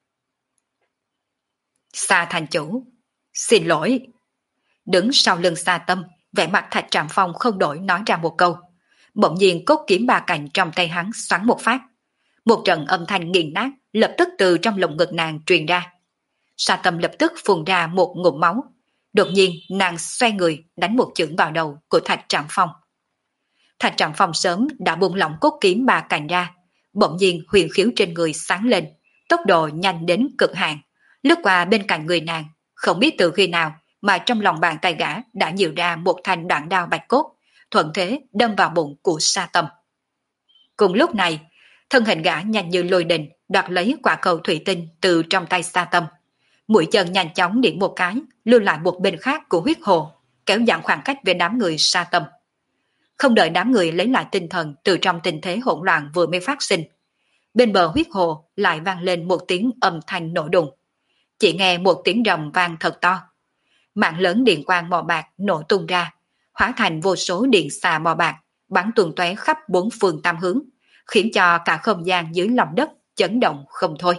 Sa thành chủ, xin lỗi. Đứng sau lưng Sa Tâm, vẻ mặt Thạch Trạm Phong không đổi nói ra một câu. Bỗng nhiên cốt kiếm 3 cạnh trong tay hắn xoắn một phát. Một trận âm thanh nghiền nát lập tức từ trong lồng ngực nàng truyền ra. Sa Tâm lập tức phun ra một ngụm máu. Đột nhiên nàng xoay người đánh một chưởng vào đầu của Thạch Trạm Phong. Thạch Trạm Phong sớm đã buông lỏng cốt kiếm 3 cạnh ra. Bỗng nhiên huyền khiếu trên người sáng lên, tốc độ nhanh đến cực hạn, lướt qua bên cạnh người nàng. Không biết từ khi nào mà trong lòng bàn tay gã đã nhiều ra một thanh đoạn đao bạch cốt, thuận thế đâm vào bụng của Sa Tâm. Cùng lúc này, thân hình gã nhanh như lôi đình đoạt lấy quả cầu thủy tinh từ trong tay Sa Tâm. Mũi chân nhanh chóng điểm một cái, lưu lại một bên khác của huyết hồ. kéo giảm khoảng cách về đám người Sa Tâm. Không đợi đám người lấy lại tinh thần từ trong tình thế hỗn loạn vừa mới phát sinh, bên bờ huyết hồ lại vang lên một tiếng âm thanh nổ đùng. Chỉ nghe một tiếng rầm vang thật to. Mạng lớn điện quang màu bạc nổ tung ra, hóa thành vô số điện xà màu bạc, bắn tung tóe khắp bốn phương tám hướng, khiến cho cả không gian dưới lòng đất chấn động không thôi.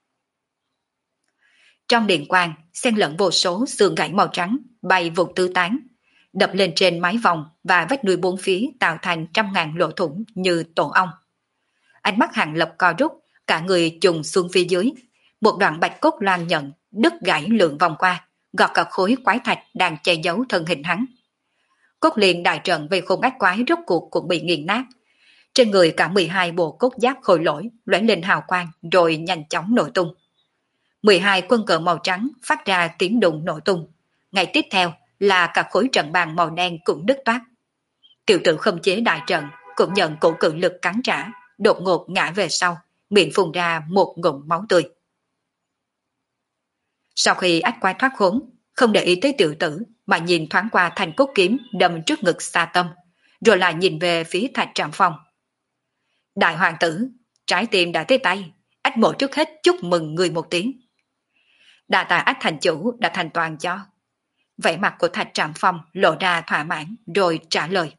Trong điện quang, xen lẫn vô số xương gãy màu trắng bay vụt tứ tán, đập lên trên mái vòng và vách núi bốn phía tạo thành trăm ngàn lỗ thủng như tổ ong. Ánh mắt Hàng Lập co rút, cả người trùng xuống phía dưới. Một đoạn bạch cốt loan nhận, đứt gãy lượn vòng qua, gọt cả khối quái thạch đang che giấu thân hình hắn. Cốt liền đại trận về khung ách quái rốt cuộc cũng bị nghiền nát. Trên người cả 12 bộ cốt giáp khôi lỗi lóe lên hào quang rồi nhanh chóng nổ tung. 12 quân cờ màu trắng phát ra tiếng đùng nổ tung. Ngay tiếp theo là cả khối trận bàn màu đen cũng đứt toát. Tiểu tử không chế đại trận cũng nhận cổ cự lực cắn trả, đột ngột ngã về sau, miệng phun ra một ngụm máu tươi. Sau khi ách quái thoát khốn, không để ý tới tiểu tử mà nhìn thoáng qua thanh cốt kiếm đâm trước ngực Sa Tâm, rồi lại nhìn về phía Thạch Trạm Phong. Đại hoàng tử, trái tim đã tới tay, ách mộ trước hết chúc mừng người một tiếng. Đa tạ ách thành chủ đã thành toàn cho. Vẻ mặt của Thạch Trạm Phong lộ ra thỏa mãn rồi trả lời.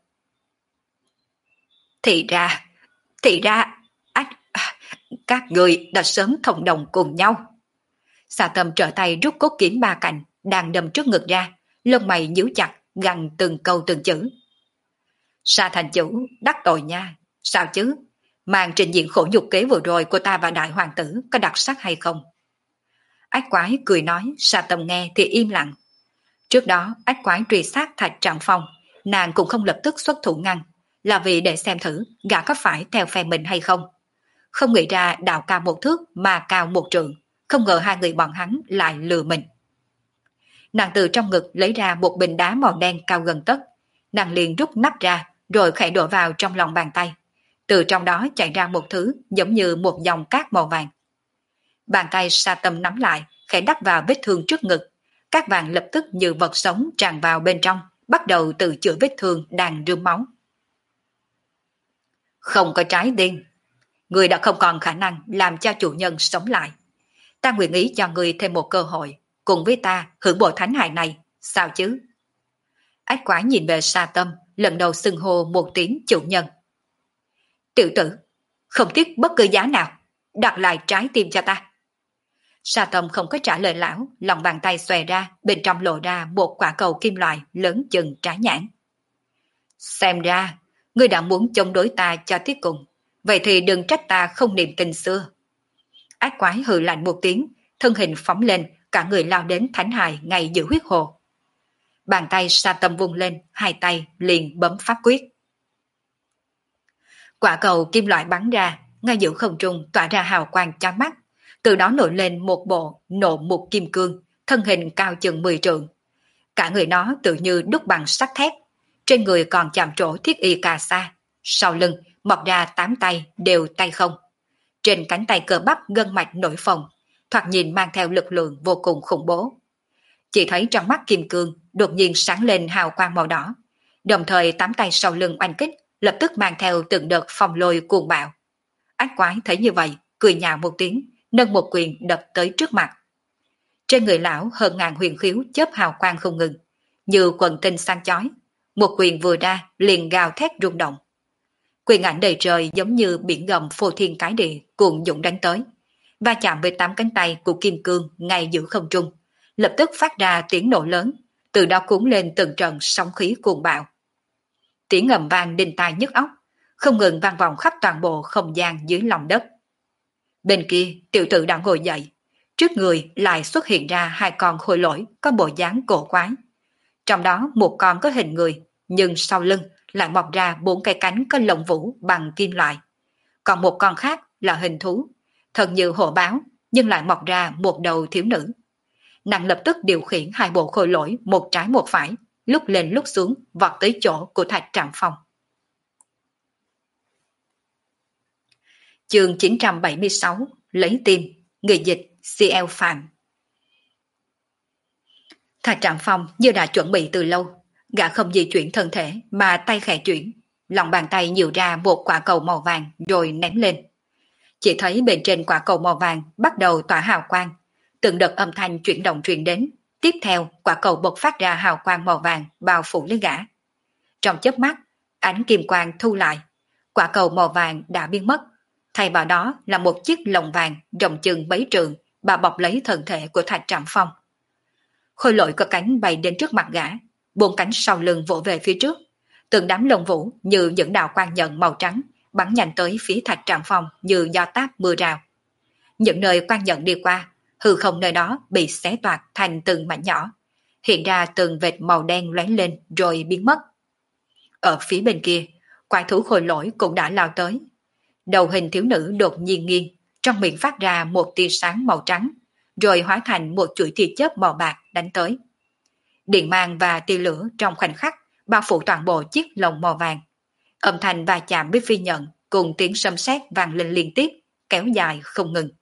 Thì ra, ách, các người đã sớm thông đồng cùng nhau. Sa Tâm trở tay rút cốt kiếm ba cạnh đang đâm trước ngực ra, lông mày nhíu chặt, gằn từng câu từng chữ. Sa thành chủ, đắc tội nha, sao chứ? Màn trình diễn khổ nhục kế vừa rồi của ta và đại hoàng tử có đặc sắc hay không? Ách quái cười nói, Sa Tâm nghe thì im lặng. Trước đó, ách quái truy sát Thạch Trạm Phong, nàng cũng không lập tức xuất thủ ngăn, là vì để xem thử gã có phải theo phe mình hay không. Không nghĩ ra đạo cao một thước mà cao một trượng, không ngờ hai người bọn hắn lại lừa mình. Nàng từ trong ngực lấy ra một bình đá màu đen cao gần tấc, nàng liền rút nắp ra rồi khẽ đổ vào trong lòng bàn tay. Từ trong đó chạy ra một thứ giống như một dòng cát màu vàng. Bàn tay Sa Tâm nắm lại, khẽ đắp vào vết thương trước ngực. Cát vàng lập tức như vật sống tràn vào bên trong, bắt đầu tự chữa vết thương đang rơm máu. Không có trái tim, người đã không còn khả năng làm cho chủ nhân sống lại. Ta nguyện ý cho người thêm một cơ hội, cùng với ta hưởng bộ thánh hài này, sao chứ? Ách quái nhìn về Sa Tâm, lần đầu xưng hô một tiếng chủ nhân. Tiểu tử, không tiếc bất cứ giá nào, đặt lại trái tim cho ta. Sa Tâm không có trả lời lão, lòng bàn tay xòe ra, bên trong lộ ra một quả cầu kim loại lớn chừng trái nhãn. Xem ra, ngươi đã muốn chống đối ta cho tới cùng, vậy thì đừng trách ta không niềm tin xưa. Ác quái hừ lạnh một tiếng, thân hình phóng lên, cả người lao đến thánh hài ngay giữa huyết hồ. Bàn tay Sa Tâm vung lên, hai tay liền bấm pháp quyết. Quả cầu kim loại bắn ra, ngay giữa không trung tỏa ra hào quang chói mắt, từ đó nổi lên một bộ nộ mục kim cương, thân hình cao chừng 10 trượng. Cả người nó tự như đúc bằng sắt thép, trên người còn chạm trổ thiết y cà sa, sau lưng mọc ra 8 tay đều tay không. Trên cánh tay cơ bắp gân mạch nổi phồng, thoạt nhìn mang theo lực lượng vô cùng khủng bố. Chỉ thấy trong mắt kim cương đột nhiên sáng lên hào quang màu đỏ, đồng thời 8 tay sau lưng oanh kích lập tức mang theo từng đợt phong lôi cuồng bạo. Ác quái thấy như vậy, cười nhạo một tiếng, nâng một quyền đập tới trước mặt. Trên người lão hơn ngàn huyền khiếu chớp hào quang không ngừng, như quần tinh sáng chói. Một quyền vừa ra liền gào thét rung động. Quyền ảnh đầy trời giống như biển gầm phô thiên cái địa cuồng dũng đánh tới, va chạm với 8 cánh tay của kim cương ngay giữa không trung, lập tức phát ra tiếng nổ lớn, từ đó cuốn lên từng trận sóng khí cuồng bạo. Tiếng ầm vang đinh tai nhức óc, không ngừng vang vọng khắp toàn bộ không gian dưới lòng đất. Bên kia, tiểu tử đã ngồi dậy, trước người lại xuất hiện ra hai con khôi lỗi có bộ dáng cổ quái. Trong đó một con có hình người, nhưng sau lưng lại mọc ra 4 cái cánh có lông vũ bằng kim loại. Còn một con khác là hình thú, thật như hổ báo, nhưng lại mọc ra một đầu thiếu nữ. Nàng lập tức điều khiển hai bộ khôi lỗi một trái một phải, lúc lên lúc xuống vọt tới chỗ của Thạch Trạm Phong. Chương 976, lấy tim, người dịch CL Phạm. Thạch Trạm Phong như đã chuẩn bị từ lâu, Gã không di chuyển thân thể mà tay khẽ chuyển, lòng bàn tay nhiều ra một quả cầu màu vàng rồi ném lên. Chỉ thấy bên trên quả cầu màu vàng bắt đầu tỏa hào quang, từng đợt âm thanh chuyển động truyền đến, tiếp theo quả cầu bộc phát ra hào quang màu vàng bao phủ lấy gã. Trong chớp mắt, ánh kim quang thu lại, quả cầu màu vàng đã biến mất, thay vào đó là một chiếc lồng vàng rộng chừng mấy trượng bao bọc lấy thân thể của Thạch Trạm Phong. Khôi Lỗi có cánh bay đến trước mặt gã, bốn cánh sau lưng vỗ về phía trước, từng đám lông vũ như những đạo quang nhận màu trắng bắn nhanh tới phía Thạch Trạm Phong như gió táp mưa rào. Những nơi quang nhận đi qua, hư không nơi đó bị xé toạc thành từng mảnh nhỏ, hiện ra từng vệt màu đen lóe lên rồi biến mất. Ở phía bên kia, quái thú Khôi Lỗi cũng đã lao tới. Đầu hình thiếu nữ đột nhiên nghiêng, trong miệng phát ra một tia sáng màu trắng, rồi hóa thành một chuỗi tia chớp màu bạc đánh tới. Điện mang và tia lửa trong khoảnh khắc bao phủ toàn bộ chiếc lồng màu vàng. Âm thanh va chạm với phi nhận cùng tiếng sấm sét vang lên liên tiếp, kéo dài không ngừng.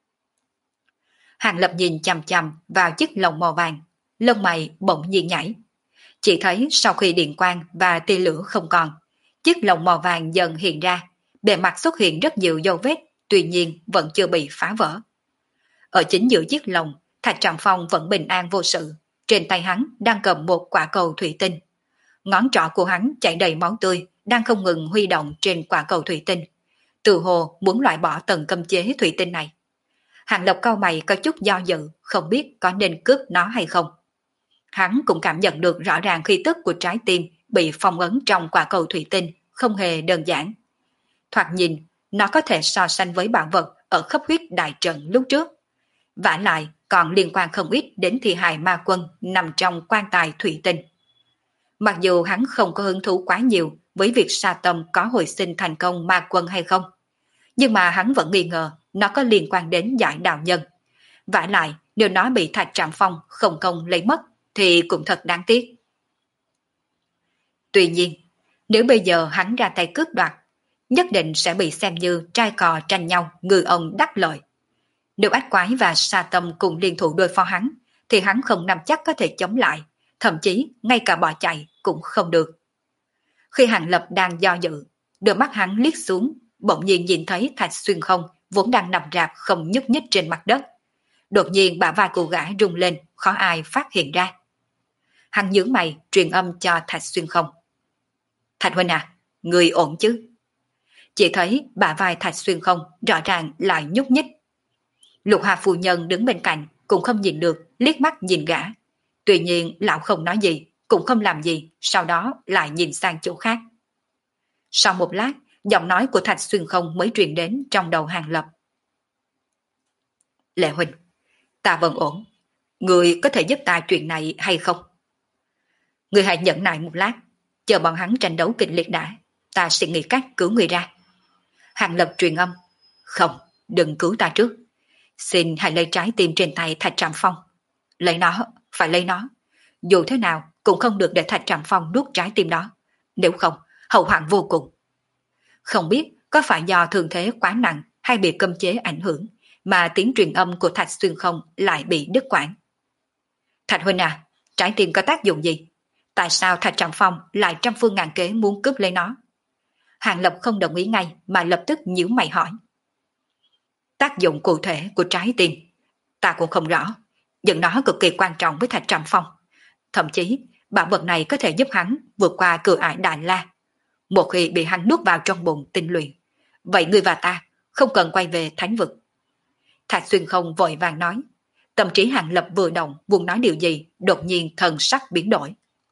Hàng Lập nhìn chằm chằm vào chiếc lồng màu vàng, lông mày bỗng nhiên nhảy. Chỉ thấy sau khi điện quang và tia lửa không còn, chiếc lồng màu vàng dần hiện ra, bề mặt xuất hiện rất nhiều dấu vết, tuy nhiên vẫn chưa bị phá vỡ. Ở chính giữa chiếc lồng, Thạch Trạm Phong vẫn bình an vô sự, trên tay hắn đang cầm một quả cầu thủy tinh. Ngón trỏ của hắn chảy đầy máu tươi, đang không ngừng huy động trên quả cầu thủy tinh, từ hồ muốn loại bỏ tầng cấm chế thủy tinh này. Hàng Lập cau mày có chút do dự, không biết có nên cướp nó hay không. Hắn cũng cảm nhận được rõ ràng khí tức của trái tim bị phong ấn trong quả cầu thủy tinh không hề đơn giản. Thoạt nhìn, nó có thể so sánh với bảo vật ở Khắp Huyết Đại Trận lúc trước. Vả lại còn liên quan không ít đến thi hài ma quân nằm trong quan tài thủy tinh. Mặc dù hắn không có hứng thú quá nhiều với việc Sa Tâm có hồi sinh thành công ma quân hay không, nhưng mà hắn vẫn nghi ngờ nó có liên quan đến giải đạo nhân. Vả lại, nếu nó bị Thạch Trạm Phong không công lấy mất thì cũng thật đáng tiếc. Tuy nhiên, nếu bây giờ hắn ra tay cướp đoạt, nhất định sẽ bị xem như trai cò tranh nhau, ngư ông đắc lợi. Nếu ách quái và Sa Tâm cùng liên thủ đối phó hắn, thì hắn không nắm chắc có thể chống lại, thậm chí ngay cả bỏ chạy cũng không được. Khi Hàng Lập đang do dự, đôi mắt hắn liếc xuống, bỗng nhiên nhìn thấy Thạch Xuyên Không vốn đang nằm rạp không nhúc nhích trên mặt đất. Đột nhiên bả vai của gã rung lên, khó ai phát hiện ra. Hắn nhướng mày truyền âm cho Thạch Xuyên Không. Thạch huynh à, người ổn chứ? Chỉ thấy bả vai Thạch Xuyên Không rõ ràng lại nhúc nhích. Lục Hà phu nhân đứng bên cạnh cũng không nhìn được, liếc mắt nhìn gã. Tuy nhiên lão không nói gì, cũng không làm gì, sau đó lại nhìn sang chỗ khác. Sau một lát, giọng nói của Thạch Xuyên Không mới truyền đến trong đầu Hàng Lập. Lệ huynh, ta vẫn ổn. Người có thể giúp ta chuyện này hay không? Người hãy nhẫn nại một lát, chờ bọn hắn tranh đấu kịch liệt đã, ta sẽ nghĩ cách cứu người ra. Hàng Lập truyền âm. Không, đừng cứu ta trước. Xin hãy lấy trái tim trên tay Thạch Trạm Phong. Lấy nó, phải lấy nó. Dù thế nào cũng không được để Thạch Trạm Phong nuốt trái tim đó. Nếu không, hậu hoạn vô cùng. Không biết có phải do thương thế quá nặng hay bị cấm chế ảnh hưởng mà tiếng truyền âm của Thạch Xuyên Không lại bị đứt quãng. Thạch huynh à, trái tim có tác dụng gì? Tại sao Thạch Trạm Phong lại trăm phương ngàn kế muốn cướp lấy nó? Hàng Lập không đồng ý ngay mà lập tức nhíu mày hỏi. Tác dụng cụ thể của trái tim ta cũng không rõ, nhưng nó cực kỳ quan trọng với Thạch Trạm Phong. Thậm chí bảo vật này có thể giúp hắn vượt qua cửa ải Đại La. Một khi bị hắn nuốt vào trong bụng tinh luyện, vậy ngươi và ta không cần quay về thánh vực. Thạch Xuyên Không vội vàng nói. Tâm trí Hàng Lập vừa động muốn nói điều gì, đột nhiên thần sắc biến đổi.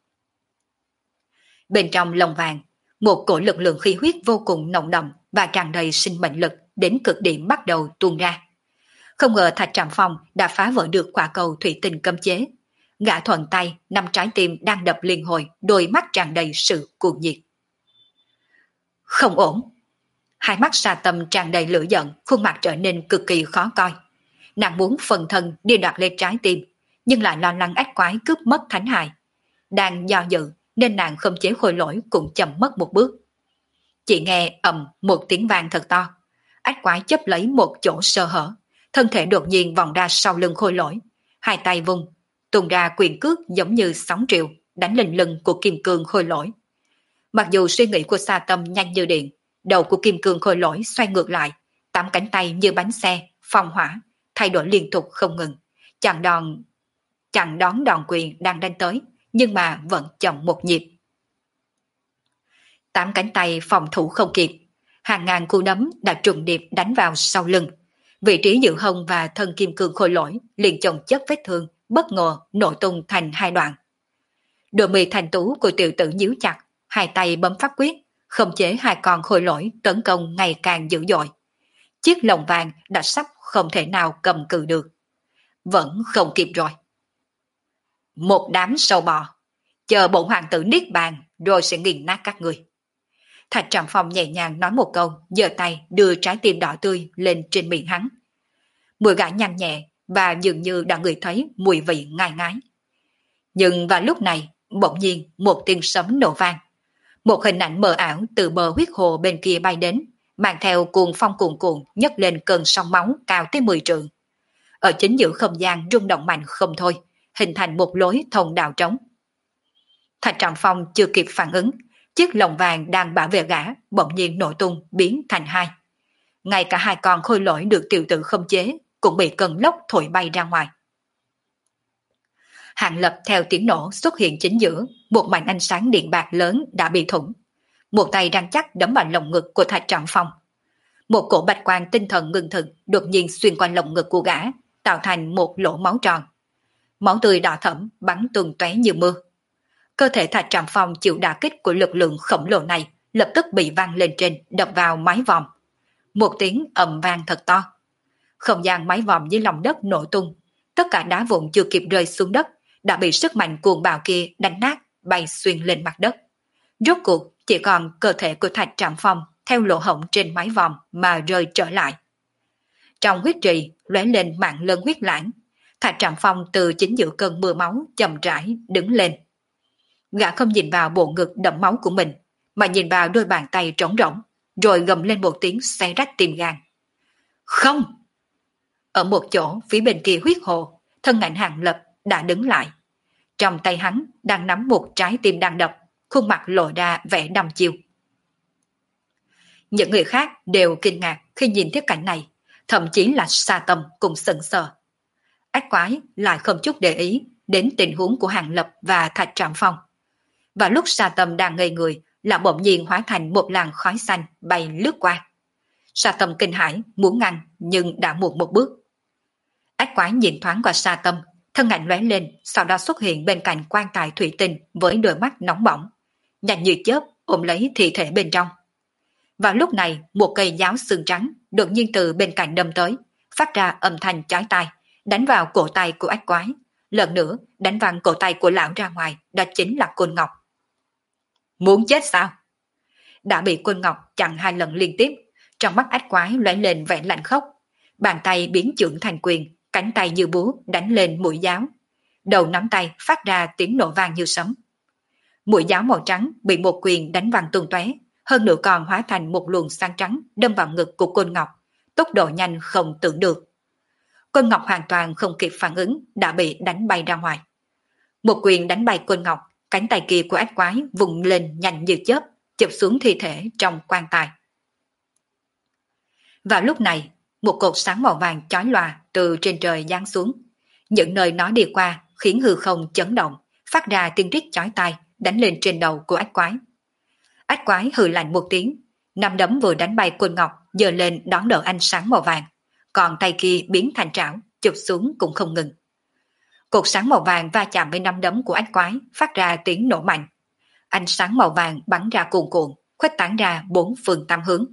Bên trong lồng vàng, một cổ lực lượng khí huyết vô cùng nồng đậm và tràn đầy sinh mệnh lực đến cực điểm bắt đầu tuôn ra. Không ngờ Thạch Trạm Phong đã phá vỡ được quả cầu thủy tinh cấm chế. Gã thuận tay nắm trái tim đang đập liên hồi, đôi mắt tràn đầy sự cuồng nhiệt. Không ổn. Hai mắt Sa Tâm tràn đầy lửa giận, khuôn mặt trở nên cực kỳ khó coi. Nàng muốn phần thân đi đoạt lên trái tim, nhưng lại lo lắng ách quái cướp mất thánh hài. Đang do dự nên nàng không chế Khôi Lỗi cũng chậm mất một bước. Chỉ nghe ầm một tiếng vang thật to, ách quái chấp lấy một chỗ sơ hở, thân thể đột nhiên vòng ra sau lưng Khôi Lỗi, hai tay vung, tung ra quyền cước giống như sóng triều, đánh lên lưng của kim cương khôi lỗi. Mặc dù suy nghĩ của Sa Tâm nhanh như điện, đầu của kim cương khôi lỗi xoay ngược lại, tám cánh tay như bánh xe, phong hỏa, thay đổi liên tục không ngừng, chặn đón đòn quyền đang đánh tới, nhưng mà vẫn chậm một nhịp. Tám cánh tay phòng thủ không kịp, hàng ngàn cú đấm đã trùng điệp đánh vào sau lưng. Vị trí giữa hông và thân kim cương khôi lỗi liền chồng chất vết thương, bất ngờ nổ tung thành hai đoạn. Đôi mi thành tú của tiểu tử nhíu chặt, hai tay bấm pháp quyết, khống chế hai con khôi lỗi tấn công ngày càng dữ dội. Chiếc lồng vàng đã sắp không thể nào cầm cự được. Vẫn không kịp rồi. Một đám sâu bò, chờ bổn hoàng tử niết bàn rồi sẽ nghiền nát các người. Thạch Trạm Phong nhẹ nhàng nói một câu, giơ tay đưa trái tim đỏ tươi lên trên miệng hắn. Mùi gã nhăn nhẹ và dường như đã ngửi thấy mùi vị ngai ngái. Nhưng vào lúc này, bỗng nhiên một tiếng sấm nổ vang. Một hình ảnh mờ ảo từ bờ huyết hồ bên kia bay đến, mang theo cuồng phong cuồn cuộn nhấc lên cơn sóng máu cao tới 10 trượng. Ở chính giữa không gian rung động mạnh không thôi, hình thành một lối thông đạo trống. Thạch Trạm Phong chưa kịp phản ứng, chiếc lồng vàng đang bảo vệ gã bỗng nhiên nổ tung biến thành hai. Ngay cả hai con khôi lỗi được tiểu tử không chế cũng bị cơn lốc thổi bay ra ngoài. Hàng Lập theo tiếng nổ xuất hiện chính giữa, một mảnh ánh sáng điện bạc lớn đã bị thủng. Một tay răng chắc đấm vào lồng ngực của Thạch Trạm Phong. Một cổ bạch quang tinh thần ngưng thực đột nhiên xuyên qua lồng ngực của gã, tạo thành một lỗ máu tròn. Máu tươi đỏ thẫm bắn tung tóe như mưa. Cơ thể Thạch Trạm Phong chịu đả kích của lực lượng khổng lồ này, lập tức bị văng lên trên, đập vào mái vòm. Một tiếng ầm vang thật to. Không gian mái vòm dưới lòng đất nổ tung, tất cả đá vụn chưa kịp rơi xuống đất đã bị sức mạnh cuồng bạo kia đánh nát, bay xuyên lên mặt đất. Rốt cuộc chỉ còn cơ thể của Thạch Trạm Phong theo lỗ hổng trên mái vòm mà rơi trở lại. Trong huyết trì lóe lên mạng lân huyết lãng, Thạch Trạm Phong từ chính giữa cơn mưa máu chậm rãi đứng lên. Gã không nhìn vào bộ ngực đẫm máu của mình, mà nhìn vào đôi bàn tay trống rỗng, rồi gầm lên một tiếng xé rách tim gan. Không! Ở một chỗ phía bên kia huyết hồ, thân ảnh Hàng Lập đã đứng lại. Trong tay hắn đang nắm một trái tim đang đập, khuôn mặt lộ ra vẻ đăm chiêu. Những người khác đều kinh ngạc khi nhìn thấy cảnh này, thậm chí là Sa Tâm cũng sững sờ. Ác quái lại không chút để ý đến tình huống của Hàng Lập và Thạch Trạm Phong. Và lúc Sa Tâm đang ngây người là bỗng nhiên hóa thành một làn khói xanh bay lướt qua. Sa Tâm kinh hãi muốn ngăn nhưng đã muộn một bước. Ác quái nhìn thoáng qua Sa Tâm, thân ảnh lóe lên, sau đó xuất hiện bên cạnh quan tài thủy tinh với đôi mắt nóng bỏng, nhanh như chớp ôm lấy thi thể bên trong. Vào lúc này, một cây giáo xương trắng đột nhiên từ bên cạnh đâm tới, phát ra âm thanh chói tai, đánh vào cổ tay của ác quái. Lần nữa đánh văng cổ tay của lão ra ngoài, đó chính là Côn Ngọc. Muốn chết sao? Đã bị Côn Ngọc chặn 2 lần liên tiếp, trong mắt ác quái lóe lên vẻ lạnh khốc. Bàn tay biến chưởng thành quyền, cánh tay như búa đánh lên mũi giáo. Đầu nắm tay phát ra tiếng nổ vang như sấm. Mũi giáo màu trắng bị một quyền đánh văng tung tóe, hơn nữa còn hóa thành một luồng sáng trắng đâm vào ngực của Côn Ngọc, tốc độ nhanh không tưởng được. Côn Ngọc hoàn toàn không kịp phản ứng, đã bị đánh bay ra ngoài. Một quyền đánh bay Côn Ngọc, cánh tay kia của ác quái vùng lên nhanh như chớp, chụp xuống thi thể trong quan tài. Vào lúc này, một cột sáng màu vàng chói lòa từ trên trời giáng xuống. Những nơi nó đi qua khiến hư không chấn động, phát ra tiếng rít chói tai đánh lên trên đầu của ác quái. Ác quái hừ lạnh một tiếng, nắm đấm vừa đánh bay Côn Ngọc giơ lên đón đỡ ánh sáng màu vàng, còn tay kia biến thành trảo, chụp xuống cũng không ngừng. Cột sáng màu vàng va chạm với nắm đấm của ác quái, phát ra tiếng nổ mạnh. Ánh sáng màu vàng bắn ra cuồn cuộn, khuếch tán ra 4 phương 8 hướng.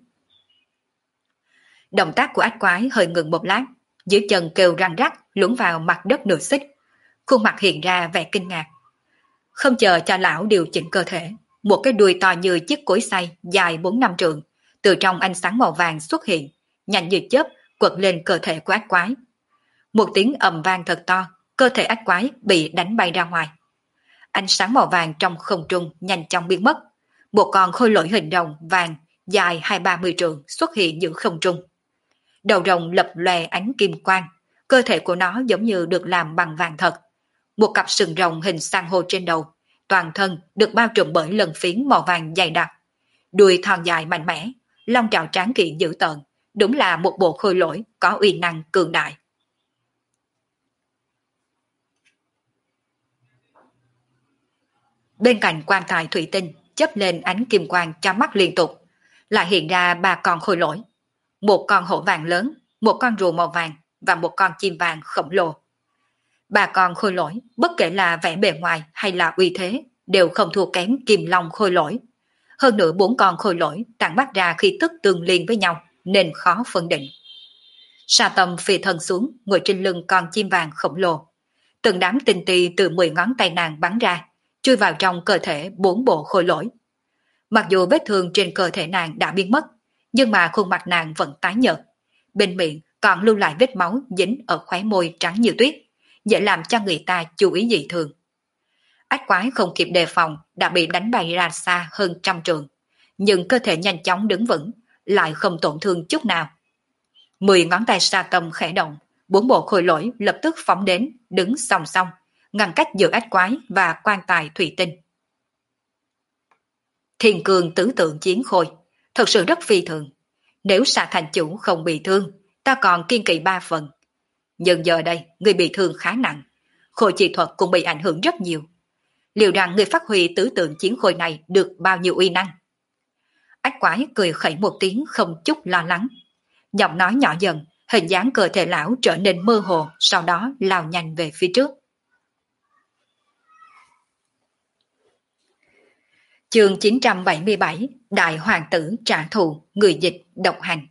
Động tác của ác quái hơi ngừng một lát, dưới chân kêu răng rắc lún vào mặt đất nửa xích, khuôn mặt hiện ra vẻ kinh ngạc. Không chờ cho lão điều chỉnh cơ thể, một cái đuôi to như chiếc cối xay dài 4-5 trượng từ trong ánh sáng màu vàng xuất hiện, nhanh như chớp quật lên cơ thể của ác quái. Một tiếng ầm vang thật to, cơ thể ác quái bị đánh bay ra ngoài. Ánh sáng màu vàng trong không trung nhanh chóng biến mất, một con khôi lỗi hình rồng vàng dài 20-30 trượng xuất hiện giữa không trung. Đầu rồng lập lòe ánh kim quang, cơ thể của nó giống như được làm bằng vàng thật. Một cặp sừng rồng hình san hô trên đầu, toàn thân được bao trùm bởi lân phiến màu vàng dày đặc, đuôi thon dài mạnh mẽ, long trào tráng kiện dữ tợn, đúng là một bộ khôi lỗi có uy năng cường đại. Bên cạnh quan tài thủy tinh chớp lên ánh kim quang chói mắt liên tục, lại hiện ra ba con khôi lỗi, một con hổ vàng lớn, một con rùa màu vàng và một con chim vàng khổng lồ. Ba con khôi lỗi, bất kể là vẻ bề ngoài hay là uy thế, đều không thua kém kim long khôi lỗi. Hơn nữa bốn con khôi lỗi tản mát ra khí tức tương liên với nhau, nên khó phân định. Sa Tâm phi thân xuống, ngồi trên lưng con chim vàng khổng lồ. Từng đám tinh tì từ 10 ngón tay nàng bắn ra, chui vào trong cơ thể bốn bộ khôi lỗi. Mặc dù vết thương trên cơ thể nàng đã biến mất, nhưng mà khuôn mặt nàng vẫn tái nhợt. Bên miệng còn lưu lại vết máu dính ở khóe môi trắng như tuyết, dễ làm cho người ta chú ý dị thường. Ách quái không kịp đề phòng đã bị đánh bay ra xa hơn 100 trượng, nhưng cơ thể nhanh chóng đứng vững, lại không tổn thương chút nào. 10 ngón tay Sa Tâm khẽ động, bốn bộ khôi lỗi lập tức phóng đến, đứng song song, ngăn cách giữa ách quái và quan tài thủy tinh. Thiên cương tứ tượng chiến khôi, thật sự rất phi thường. Nếu Sa thành chủ không bị thương, ta còn kiên kỵ 3 phần. Nhưng giờ đây, người bị thương khá nặng, khôi chi thuật cũng bị ảnh hưởng rất nhiều. Liệu rằng người phát huy tứ tượng chiến khôi này được bao nhiêu uy năng? Ách quái cười khẩy một tiếng không chút lo lắng. Giọng nói nhỏ dần, hình dáng cơ thể lão trở nên mơ hồ, sau đó lao nhanh về phía trước. Chương 977, Đại Hoàng tử trả thù, người dịch độc hành.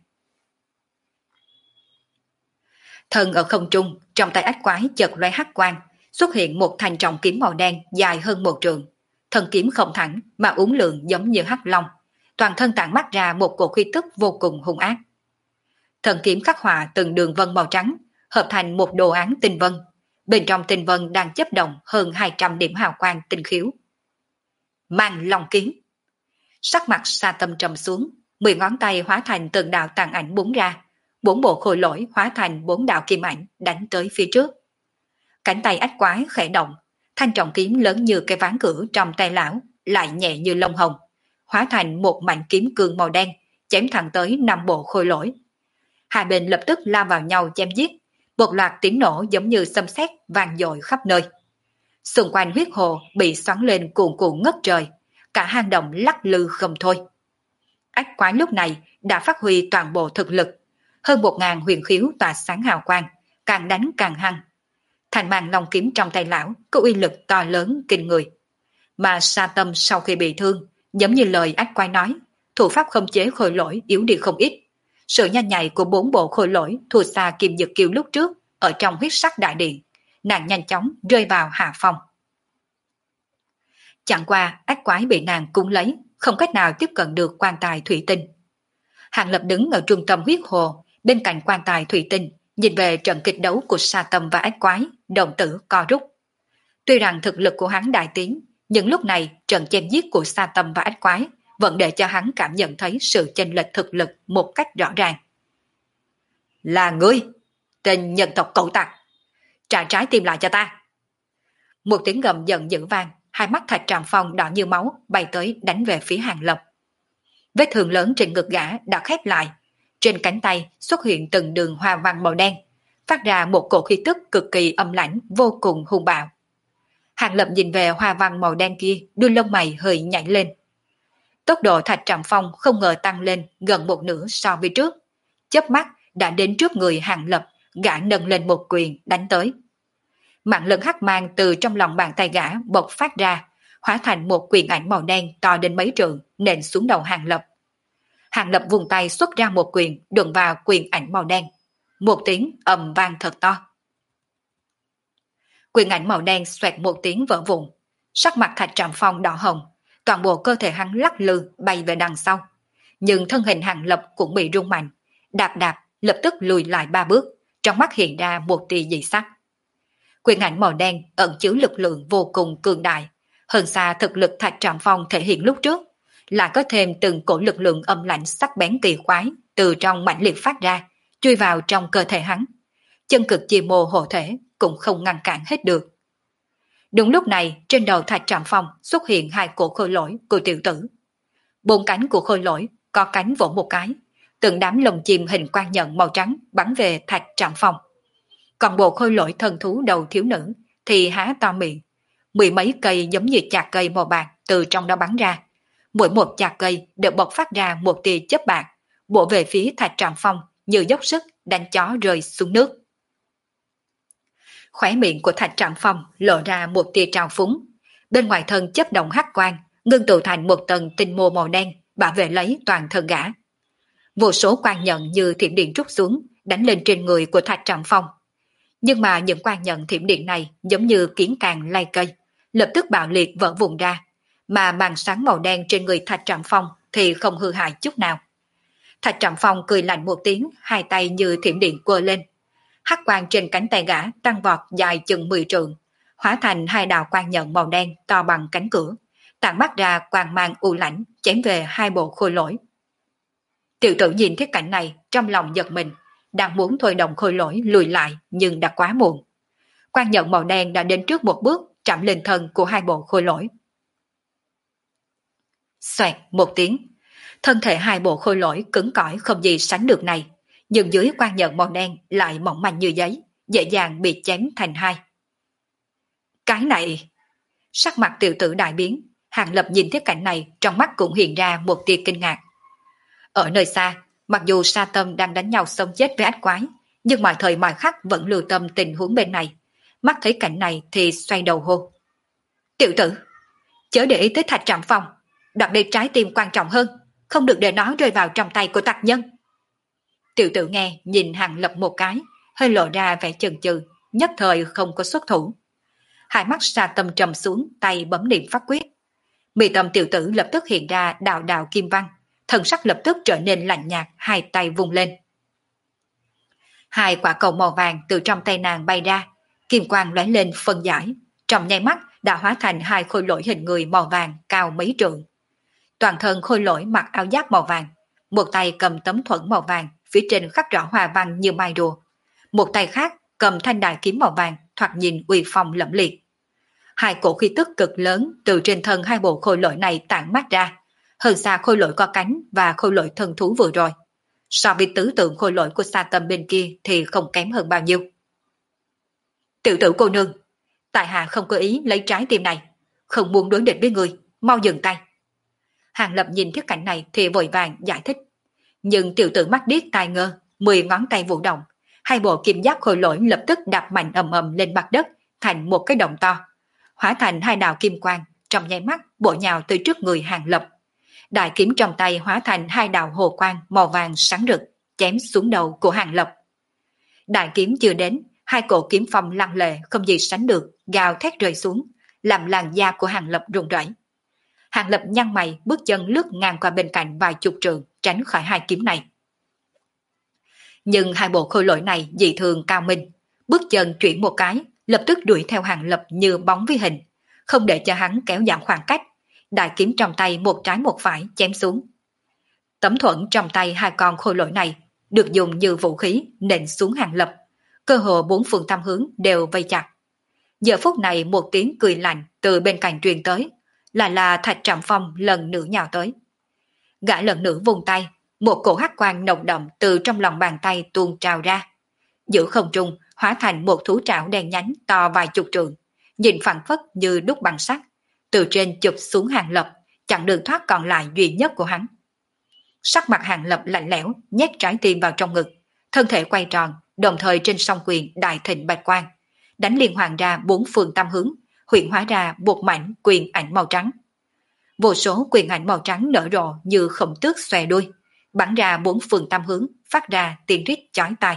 Thân ở không trung, trong tay ách quái chợt lóe hắc quang, xuất hiện một thanh trọng kiếm màu đen dài hơn 1 trượng. Thân kiếm không thẳng mà uốn lượn giống như hắc long, toàn thân tản mắt ra một cổ khí tức vô cùng hung ác. Thân kiếm khắc họa từng đường vân màu trắng, hợp thành một đồ án tinh vân. Bên trong tinh vân đang chớp động hơn 200 điểm hào quang tinh khiếu. Mang long kiếm. Sắc mặt Sa Tâm trầm xuống, 10 ngón tay hóa thành từng đạo tàn ảnh búng ra, 4 bộ khôi lỗi hóa thành 4 đạo kim ảnh đánh tới phía trước. Cánh tay ách quái khẽ động, thanh trọng kiếm lớn như cái ván cửa trong tay lão, lại nhẹ như lông hồng, hóa thành một mảnh kiếm cương màu đen, chém thẳng tới 5 bộ khôi lỗi. Hai bên lập tức lao vào nhau chém giết, một loạt tiếng nổ giống như xâm sét vang dội khắp nơi. Xung quanh huyết hồ bị xoắn lên cuồn cuộn ngất trời, cả hang động lắc lư không thôi. Ách quái lúc này đã phát huy toàn bộ thực lực, hơn 1000 huyền khiếu tỏa sáng hào quang, càng đánh càng hăng. Thành màn long kiếm trong tay lão có uy lực to lớn kinh người. Mà Sa Tâm sau khi bị thương, giống như lời ách quái nói, thủ pháp khống chế khôi lỗi yếu đi không ít. Sự nhanh nhạy của 4 bộ khôi lỗi thua xa Kim Dực Kiều lúc trước ở trong huyết sắc đại điện, nàng nhanh chóng rơi vào hạ phong. Chẳng qua ách quái bị nàng cung lấy, không cách nào tiếp cận được quan tài thủy tinh. Hàng Lập đứng ở trung tâm huyết hồ, bên cạnh quan tài thủy tinh, nhìn về trận kịch đấu của Sa Tâm và ách quái, đồng tử co rút. Tuy rằng thực lực của hắn đại tiến, nhưng lúc này trận chém giết của Sa Tâm và ách quái vẫn để cho hắn cảm nhận thấy sự chênh lệch thực lực một cách rõ ràng. Là ngươi, tên nhân tộc cẩu tặc, trả trái tim lại cho ta. Một tiếng gầm giận dữ vang, hai mắt Thạch Trạm Phong đỏ như máu bay tới đánh về phía Hàng Lập. Vết thương lớn trên ngực gã đã khép lại, trên cánh tay xuất hiện từng đường hoa văn màu đen, phát ra một cổ khí tức cực kỳ âm lãnh vô cùng hung bạo. Hàng Lập nhìn về hoa văn màu đen kia, đuôi lông mày hơi nhảy lên. Tốc độ Thạch Trạm Phong không ngờ tăng lên gần một nửa so với trước. Chớp mắt đã đến trước người Hàng Lập, gã nâng lên một quyền đánh tới. Mạng lân hắc mang từ trong lòng bàn tay gã bộc phát ra, hóa thành một quyền ảnh màu đen to đến mấy trượng nện xuống đầu Hàng Lập. Hàng Lập vùng tay xuất ra một quyền đụng vào quyền ảnh màu đen. Một tiếng ầm vang thật to. Quyền ảnh màu đen xoẹt một tiếng vỡ vụn, sắc mặt Thạch Trạm Phong đỏ hồng, toàn bộ cơ thể hắn lắc lư bay về đằng sau. Nhưng thân hình Hàng Lập cũng bị rung mạnh, đạp đạp lập tức lùi lại 3 bước, trong mắt hiện ra một tia dị sắc. Quyền ảnh màu đen ẩn chứa lực lượng vô cùng cường đại, hơn xa thực lực Thạch Trạm Phong thể hiện lúc trước, là có thêm từng cổ lực lượng âm lãnh sắc bén kỳ quái từ trong mãnh liệt phát ra, chui vào trong cơ thể hắn. Chân cực chi mô hộ thể cũng không ngăn cản hết được. Đúng lúc này, trên đầu Thạch Trạm Phong xuất hiện hai cổ khôi lỗi của tiểu tử. Bốn cánh của khôi lỗi có cánh vỗ một cái, từng đám lồng chim hình quang nhận màu trắng bắn về Thạch Trạm Phong. Còn bộ khôi lỗi thần thú đầu thiếu nữ thì há to miệng, mười mấy cây giống như chạc cây màu bạc từ trong đó bắn ra. Mỗi một chạc cây đều bộc phát ra một tia chớp bạc, bổ về phía Thạch Trạm Phong như dốc sức đánh chó rơi xuống nước. Khóe miệng của Thạch Trạm Phong lộ ra một tia trào phúng, bên ngoài thân chấp động hắc quang, ngưng tụ thành một tầng tinh mô màu đen, bảo vệ lấy toàn thân gã. Vô số quang nhận như thiểm điện trút xuống, đánh lên trên người của Thạch Trạm Phong. Nhưng mà những quang nhận thiểm điện này giống như kiến càng lay cây, lập tức bạo liệt vỡ vụn ra, mà màn sáng màu đen trên người Thạch Trạm Phong thì không hư hại chút nào. Thạch Trạm Phong cười lạnh một tiếng, hai tay như thiểm điện quơ lên. Hắc quang trên cánh tay gã tăng vọt dài chừng 10 trượng, hóa thành hai đạo quang nhận màu đen to bằng cánh cửa, tản mắt ra quang mang u lãnh chém về hai bộ khôi lỗi. Tiểu tử nhìn thấy cảnh này trong lòng giật mình, đang muốn thôi động khôi lỗi lùi lại nhưng đã quá muộn. Quang nhận màu đen đã đến trước một bước chạm lên thân của hai bộ khôi lỗi. Xoẹt một tiếng, thân thể hai bộ khôi lỗi cứng cỏi không gì sánh được này, nhưng dưới quang nhận màu đen lại mỏng manh như giấy, dễ dàng bị chém thành hai. Cái này... Sắc mặt tiểu tử đại biến, Hàng Lập nhìn thấy cảnh này trong mắt cũng hiện ra một tia kinh ngạc. Ở nơi xa, mặc dù Sa Tâm đang đánh nhau sống chết với ách quái, nhưng mọi thời mọi khắc vẫn lưu tâm tình huống bên này. Mắt thấy cảnh này thì xoay đầu hô. Tiểu tử, chớ để ý tới Thạch Trạm Phong, đoạt đi trái tim quan trọng hơn, không được để nó rơi vào trong tay của tặc nhân. Tiểu tử nghe nhìn Hàng Lập một cái, hơi lộ ra vẻ chần chừ, nhất thời không có xuất thủ. Hai mắt Sa Tâm trầm xuống, tay bấm niệm pháp quyết. Mi tâm tiểu tử lập tức hiện ra đạo đạo kim văn, thần sắc lập tức trở nên lạnh nhạt, hai tay vung lên. Hai quả cầu màu vàng từ trong tay nàng bay ra, kim quang lóe lên phân giải, trong nháy mắt đã hóa thành hai khôi lỗi hình người màu vàng cao mấy trượng. Toàn thân khôi lỗi mặc áo giáp màu vàng, một tay cầm tấm thuẫn màu vàng, phía trên khắc rõ hoa văn như mai rùa, một tay khác cầm thanh đại kiếm màu vàng, thoạt nhìn uy phong lẫm liệt. Hai cổ khí tức cực lớn từ trên thân hai bộ khôi lỗi này tản mát ra, hơn xa khôi lỗi có cánh và khôi lỗi thần thú vừa rồi. So với tứ tượng khôi lỗi của Sa Tâm bên kia thì không kém hơn bao nhiêu. Tiểu tử cô nương, tại hạ không có ý lấy trái tim này, không muốn đối địch với người, mau dừng tay. Hàng Lập nhìn thấy cảnh này thì vội vàng giải thích. Nhưng tiểu tử mắt điếc tai ngơ, 10 ngón tay vũ động, hai bộ kim giáp khôi lỗi lập tức đạp mạnh ầm ầm lên mặt đất thành một cái động to, hóa thành hai đạo kim quang, trong nháy mắt bổ nhào tới trước người Hàng Lập. Đại kiếm trong tay hóa thành hai đạo hồ quang màu vàng sáng rực, chém xuống đầu của Hàng Lập. Đại kiếm chưa đến, hai cổ kiếm phong lăng lệ không gì sánh được, gào thét rơi xuống, làm làn da của Hàng Lập run rẩy. Hàng Lập nhăn mày, bước chân lướt ngang qua bên cạnh vài chục trượng, tránh khỏi hai kiếm này. Nhưng hai bộ khôi lỗi này dị thường cao minh, bước chân chuyển một cái, lập tức đuổi theo Hàng Lập như bóng với hình, không để cho hắn kéo giảm khoảng cách. Đại kiếm trong tay một trái một phải chém xuống. Tấm thuẫn trong tay hai con khôi lỗi này được dùng như vũ khí nện xuống Hàng Lập, cơ hồ bốn phương tam hướng đều vây chặt. Giờ phút này một tiếng cười lạnh từ bên cạnh truyền tới, là Thạch Trạm Phong lần nữa nhào tới. Gã lần nữa vùng tay, một cổ hắc quang nồng đậm từ trong lòng bàn tay tuôn trào ra, giữa không trung hóa thành một thú trảo đen nhánh to vài chục trượng, nhìn phẳng phất như đúc bằng sắt, từ trên chụp xuống Hàng Lập, chặn đường thoát còn lại duy nhất của hắn. Sắc mặt Hàng Lập lạnh lẽo, nhét trái tim vào trong ngực, thân thể quay tròn, đồng thời trên song quyền đại thịnh bạch quang, đánh liên hoàn ra bốn phương tam hướng, hiện hóa ra một mảnh quyền ảnh màu trắng. Vô số quyền ảnh màu trắng nở rộ như khổng tước xòe đuôi, bắn ra bốn phương tam hướng, phát ra tiếng rít chói tai.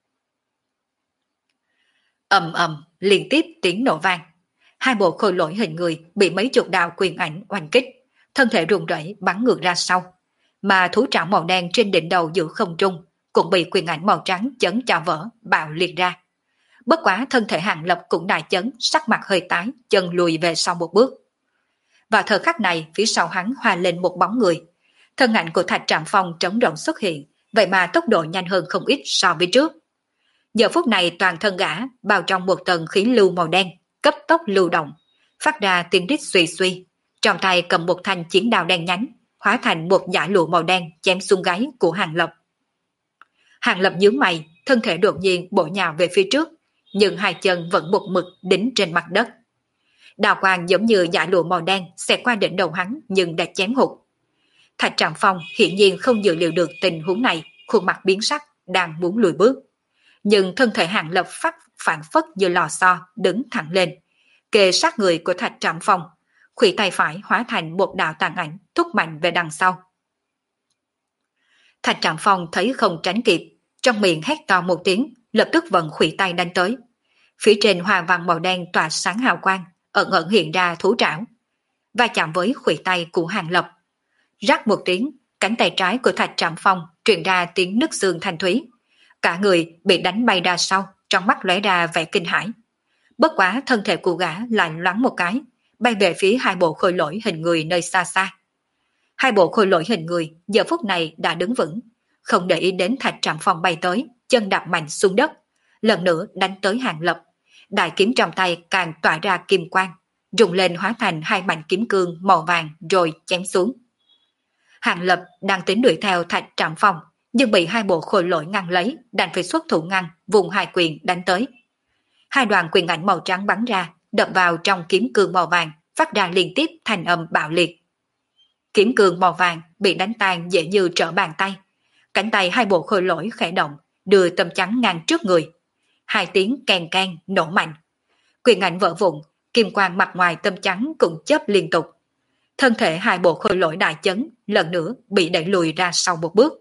Ầm ầm, liên tiếp tiếng nổ vang. Hai bộ khôi lỗi hình người bị mấy chục đạo quyền ảnh oanh kích, thân thể run rẩy bắn ngược ra sau, mà thú trảo màu đen trên đỉnh đầu giữa không trung cũng bị quyền ảnh màu trắng chấn cho vỡ, bạo liệt ra. Bất quá thân thể Hàng Lập cũng đại chấn, sắc mặt hơi tái, chân lùi về sau một bước. Vào thời khắc này, phía sau hắn hòa lên một bóng người. Thân ảnh của Thạch Trạm Phong trống rỗng xuất hiện, vậy mà tốc độ nhanh hơn không ít so với trước. Giờ phút này toàn thân gã bao trong một tầng khí lưu màu đen, cấp tốc lưu động, phát ra tiếng rít suy suy, trong tay cầm một thanh chiến đao đen nhánh, hóa thành một dải lụa màu đen chém xuống gáy của Hàng Lập. Hàng Lập nhướng mày, thân thể đột nhiên bổ nhào về phía trước, nhưng hai chân vẫn một mực đính trên mặt đất. Đào quang giống như dải lụa màu đen xẹt qua đỉnh đầu hắn nhưng đã chém hụt. Thạch Trạm Phong hiển nhiên không dự liệu được tình huống này, khuôn mặt biến sắc, đang muốn lùi bước. Nhưng thân thể Hàng Lập phản phất như lò xo đứng thẳng lên, kề sát người của Thạch Trạm Phong, khuỷu tay phải hóa thành một đạo tàn ảnh thúc mạnh về đằng sau. Thạch Trạm Phong thấy không tránh kịp, trong miệng hét to một tiếng, lập tức vận khuỷu tay đánh tới. Phía trên hoa văn màu đen tỏa sáng hào quang, ẩn ẩn hiện ra thú trảo, va chạm với khuỷu tay của Hàng Lập. Rắc một tiếng, cánh tay trái của Thạch Trạm Phong truyền ra tiếng nứt xương thanh thúy. Cả người bị đánh bay ra sau, trong mắt lóe ra vẻ kinh hãi. Bất quá thân thể của gã lại loáng một cái, bay về phía hai bộ khôi lỗi hình người nơi xa xa. Hai bộ khôi lỗi hình người giờ phút này đã đứng vững, không để ý đến Thạch Trạm Phong bay tới, chân đạp mạnh xuống đất, lần nữa đánh tới Hàng Lập. Đại kiếm trong tay càng tỏa ra kim quang, rung lên hóa thành hai mảnh kiếm cương màu vàng rồi chém xuống. Hàng Lập đang tính đuổi theo Thạch Trạm Phong, nhưng bị hai bộ khôi lỗi ngăn lấy, đành phải xuất thủ ngăn, vùng hai quyền đánh tới. Hai đoàn quyền ảnh màu trắng bắn ra, đập vào trong kiếm cương màu vàng, phát ra liên tiếp thành âm bạo liệt. Kiếm cương màu vàng bị đánh tan dễ như trở bàn tay. Cánh tay hai bộ khôi lỗi khẽ động, đưa tấm chắn ngang trước người. Hai tiếng keng keng nổ mạnh. Quyền ảnh vỡ vụn, kim quang mặt ngoài tấm chắn cũng chớp liên tục. Thân thể hai bộ khôi lỗi đại chấn, lần nữa bị đẩy lùi ra sau một bước.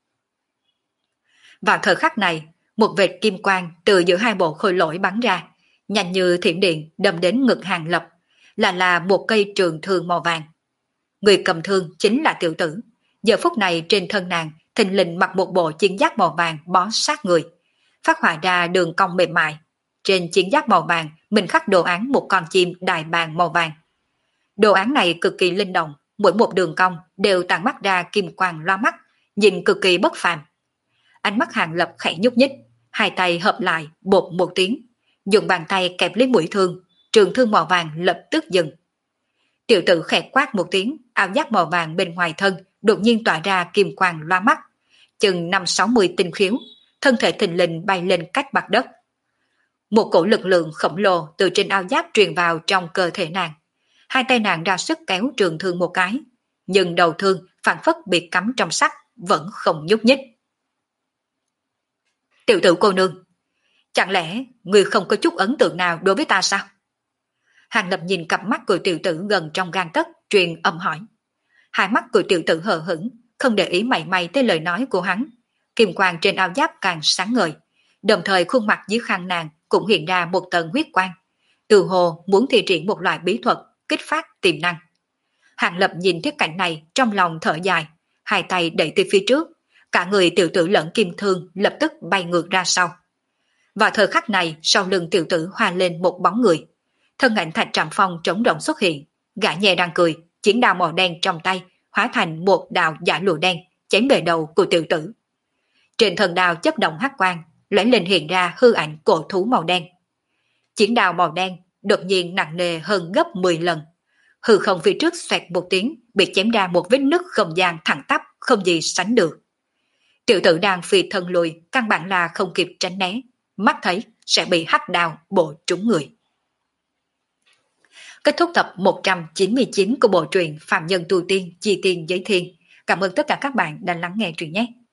Vào thời khắc này, một vệt kim quang từ giữa hai bộ khôi lỗi bắn ra, nhanh như thiểm điện đâm đến ngực Hàng Lập, là một cây trường thương màu vàng. Người cầm thương chính là tiểu tử. Giờ phút này trên thân nàng thình lình mặc một bộ chiến giáp màu vàng bó sát người, phát họa ra đường cong mềm mại. Trên chiến giáp màu vàng mình khắc đồ án một con chim đại bàng màu vàng. Đồ án này cực kỳ linh động, mỗi một đường cong đều tản mắt ra kim quang loa mắt, nhìn cực kỳ bất phàm. Ánh mắt Hàng Lập khẽ nhúc nhích, hai tay hợp lại bột một tiếng, dùng bàn tay kẹp lấy mũi thương, trường thương màu vàng lập tức dừng. Tiểu tử khẽ quát một tiếng, áo giáp màu vàng bên ngoài thân đột nhiên tỏa ra kim quang loa mắt, chừng 5-60 tinh khiếu, thân thể thình lình bay lên cách mặt đất. Một cổ lực lượng khổng lồ từ trên áo giáp truyền vào trong cơ thể nàng. Hai tay nàng ra sức kéo trường thương một cái, nhưng đầu thương phản phất bị cắm trong sắt, vẫn không nhúc nhích. Tiểu tử cô nương, chẳng lẽ người không có chút ấn tượng nào đối với ta sao? Hàng Lập nhìn cặp mắt của tiểu tử gần trong gang tấc, truyền âm hỏi. Hai mắt của tiểu tử hờ hững, không để ý mảy may tới lời nói của hắn. Kim quang trên áo giáp càng sáng ngời, đồng thời khuôn mặt dưới khăn nàng cũng hiện ra một tầng huyết quang. Từ hồ muốn thi triển một loại bí thuật kích phát tiềm năng. Hàng Lập nhìn thấy cảnh này trong lòng thở dài, hai tay đẩy tới phía trước, cả người tiểu tử lẫn kim thương lập tức bay ngược ra sau. Vào thời khắc này, sau lưng tiểu tử hoa lên một bóng người. Thân ảnh Thạch Trạm Phong trống rỗng xuất hiện, gã nhẹ đang cười, chiến đao màu đen trong tay hóa thành một đạo giả lụa đen chém bề đầu của tiểu tử. Trên thân đao chấp động hắc quang, lóe lên hiện ra hư ảnh cổ thú màu đen. Chiến đao màu đen đột nhiên nặng nề hơn gấp 10 lần. Hư không phía trước xoẹt một tiếng, bị chém ra một vết nứt không gian thẳng tắp, không gì sánh được. Tiểu tử đang phi thân lùi, căn bản là không kịp tránh né, mắt thấy sẽ bị hắc đao bổ trúng người. Kết thúc tập 199 của bộ truyện Phạm Nhân Tu Tiên Chi Tiên Giới Thiên. Cảm ơn tất cả các bạn đã lắng nghe truyện nhé.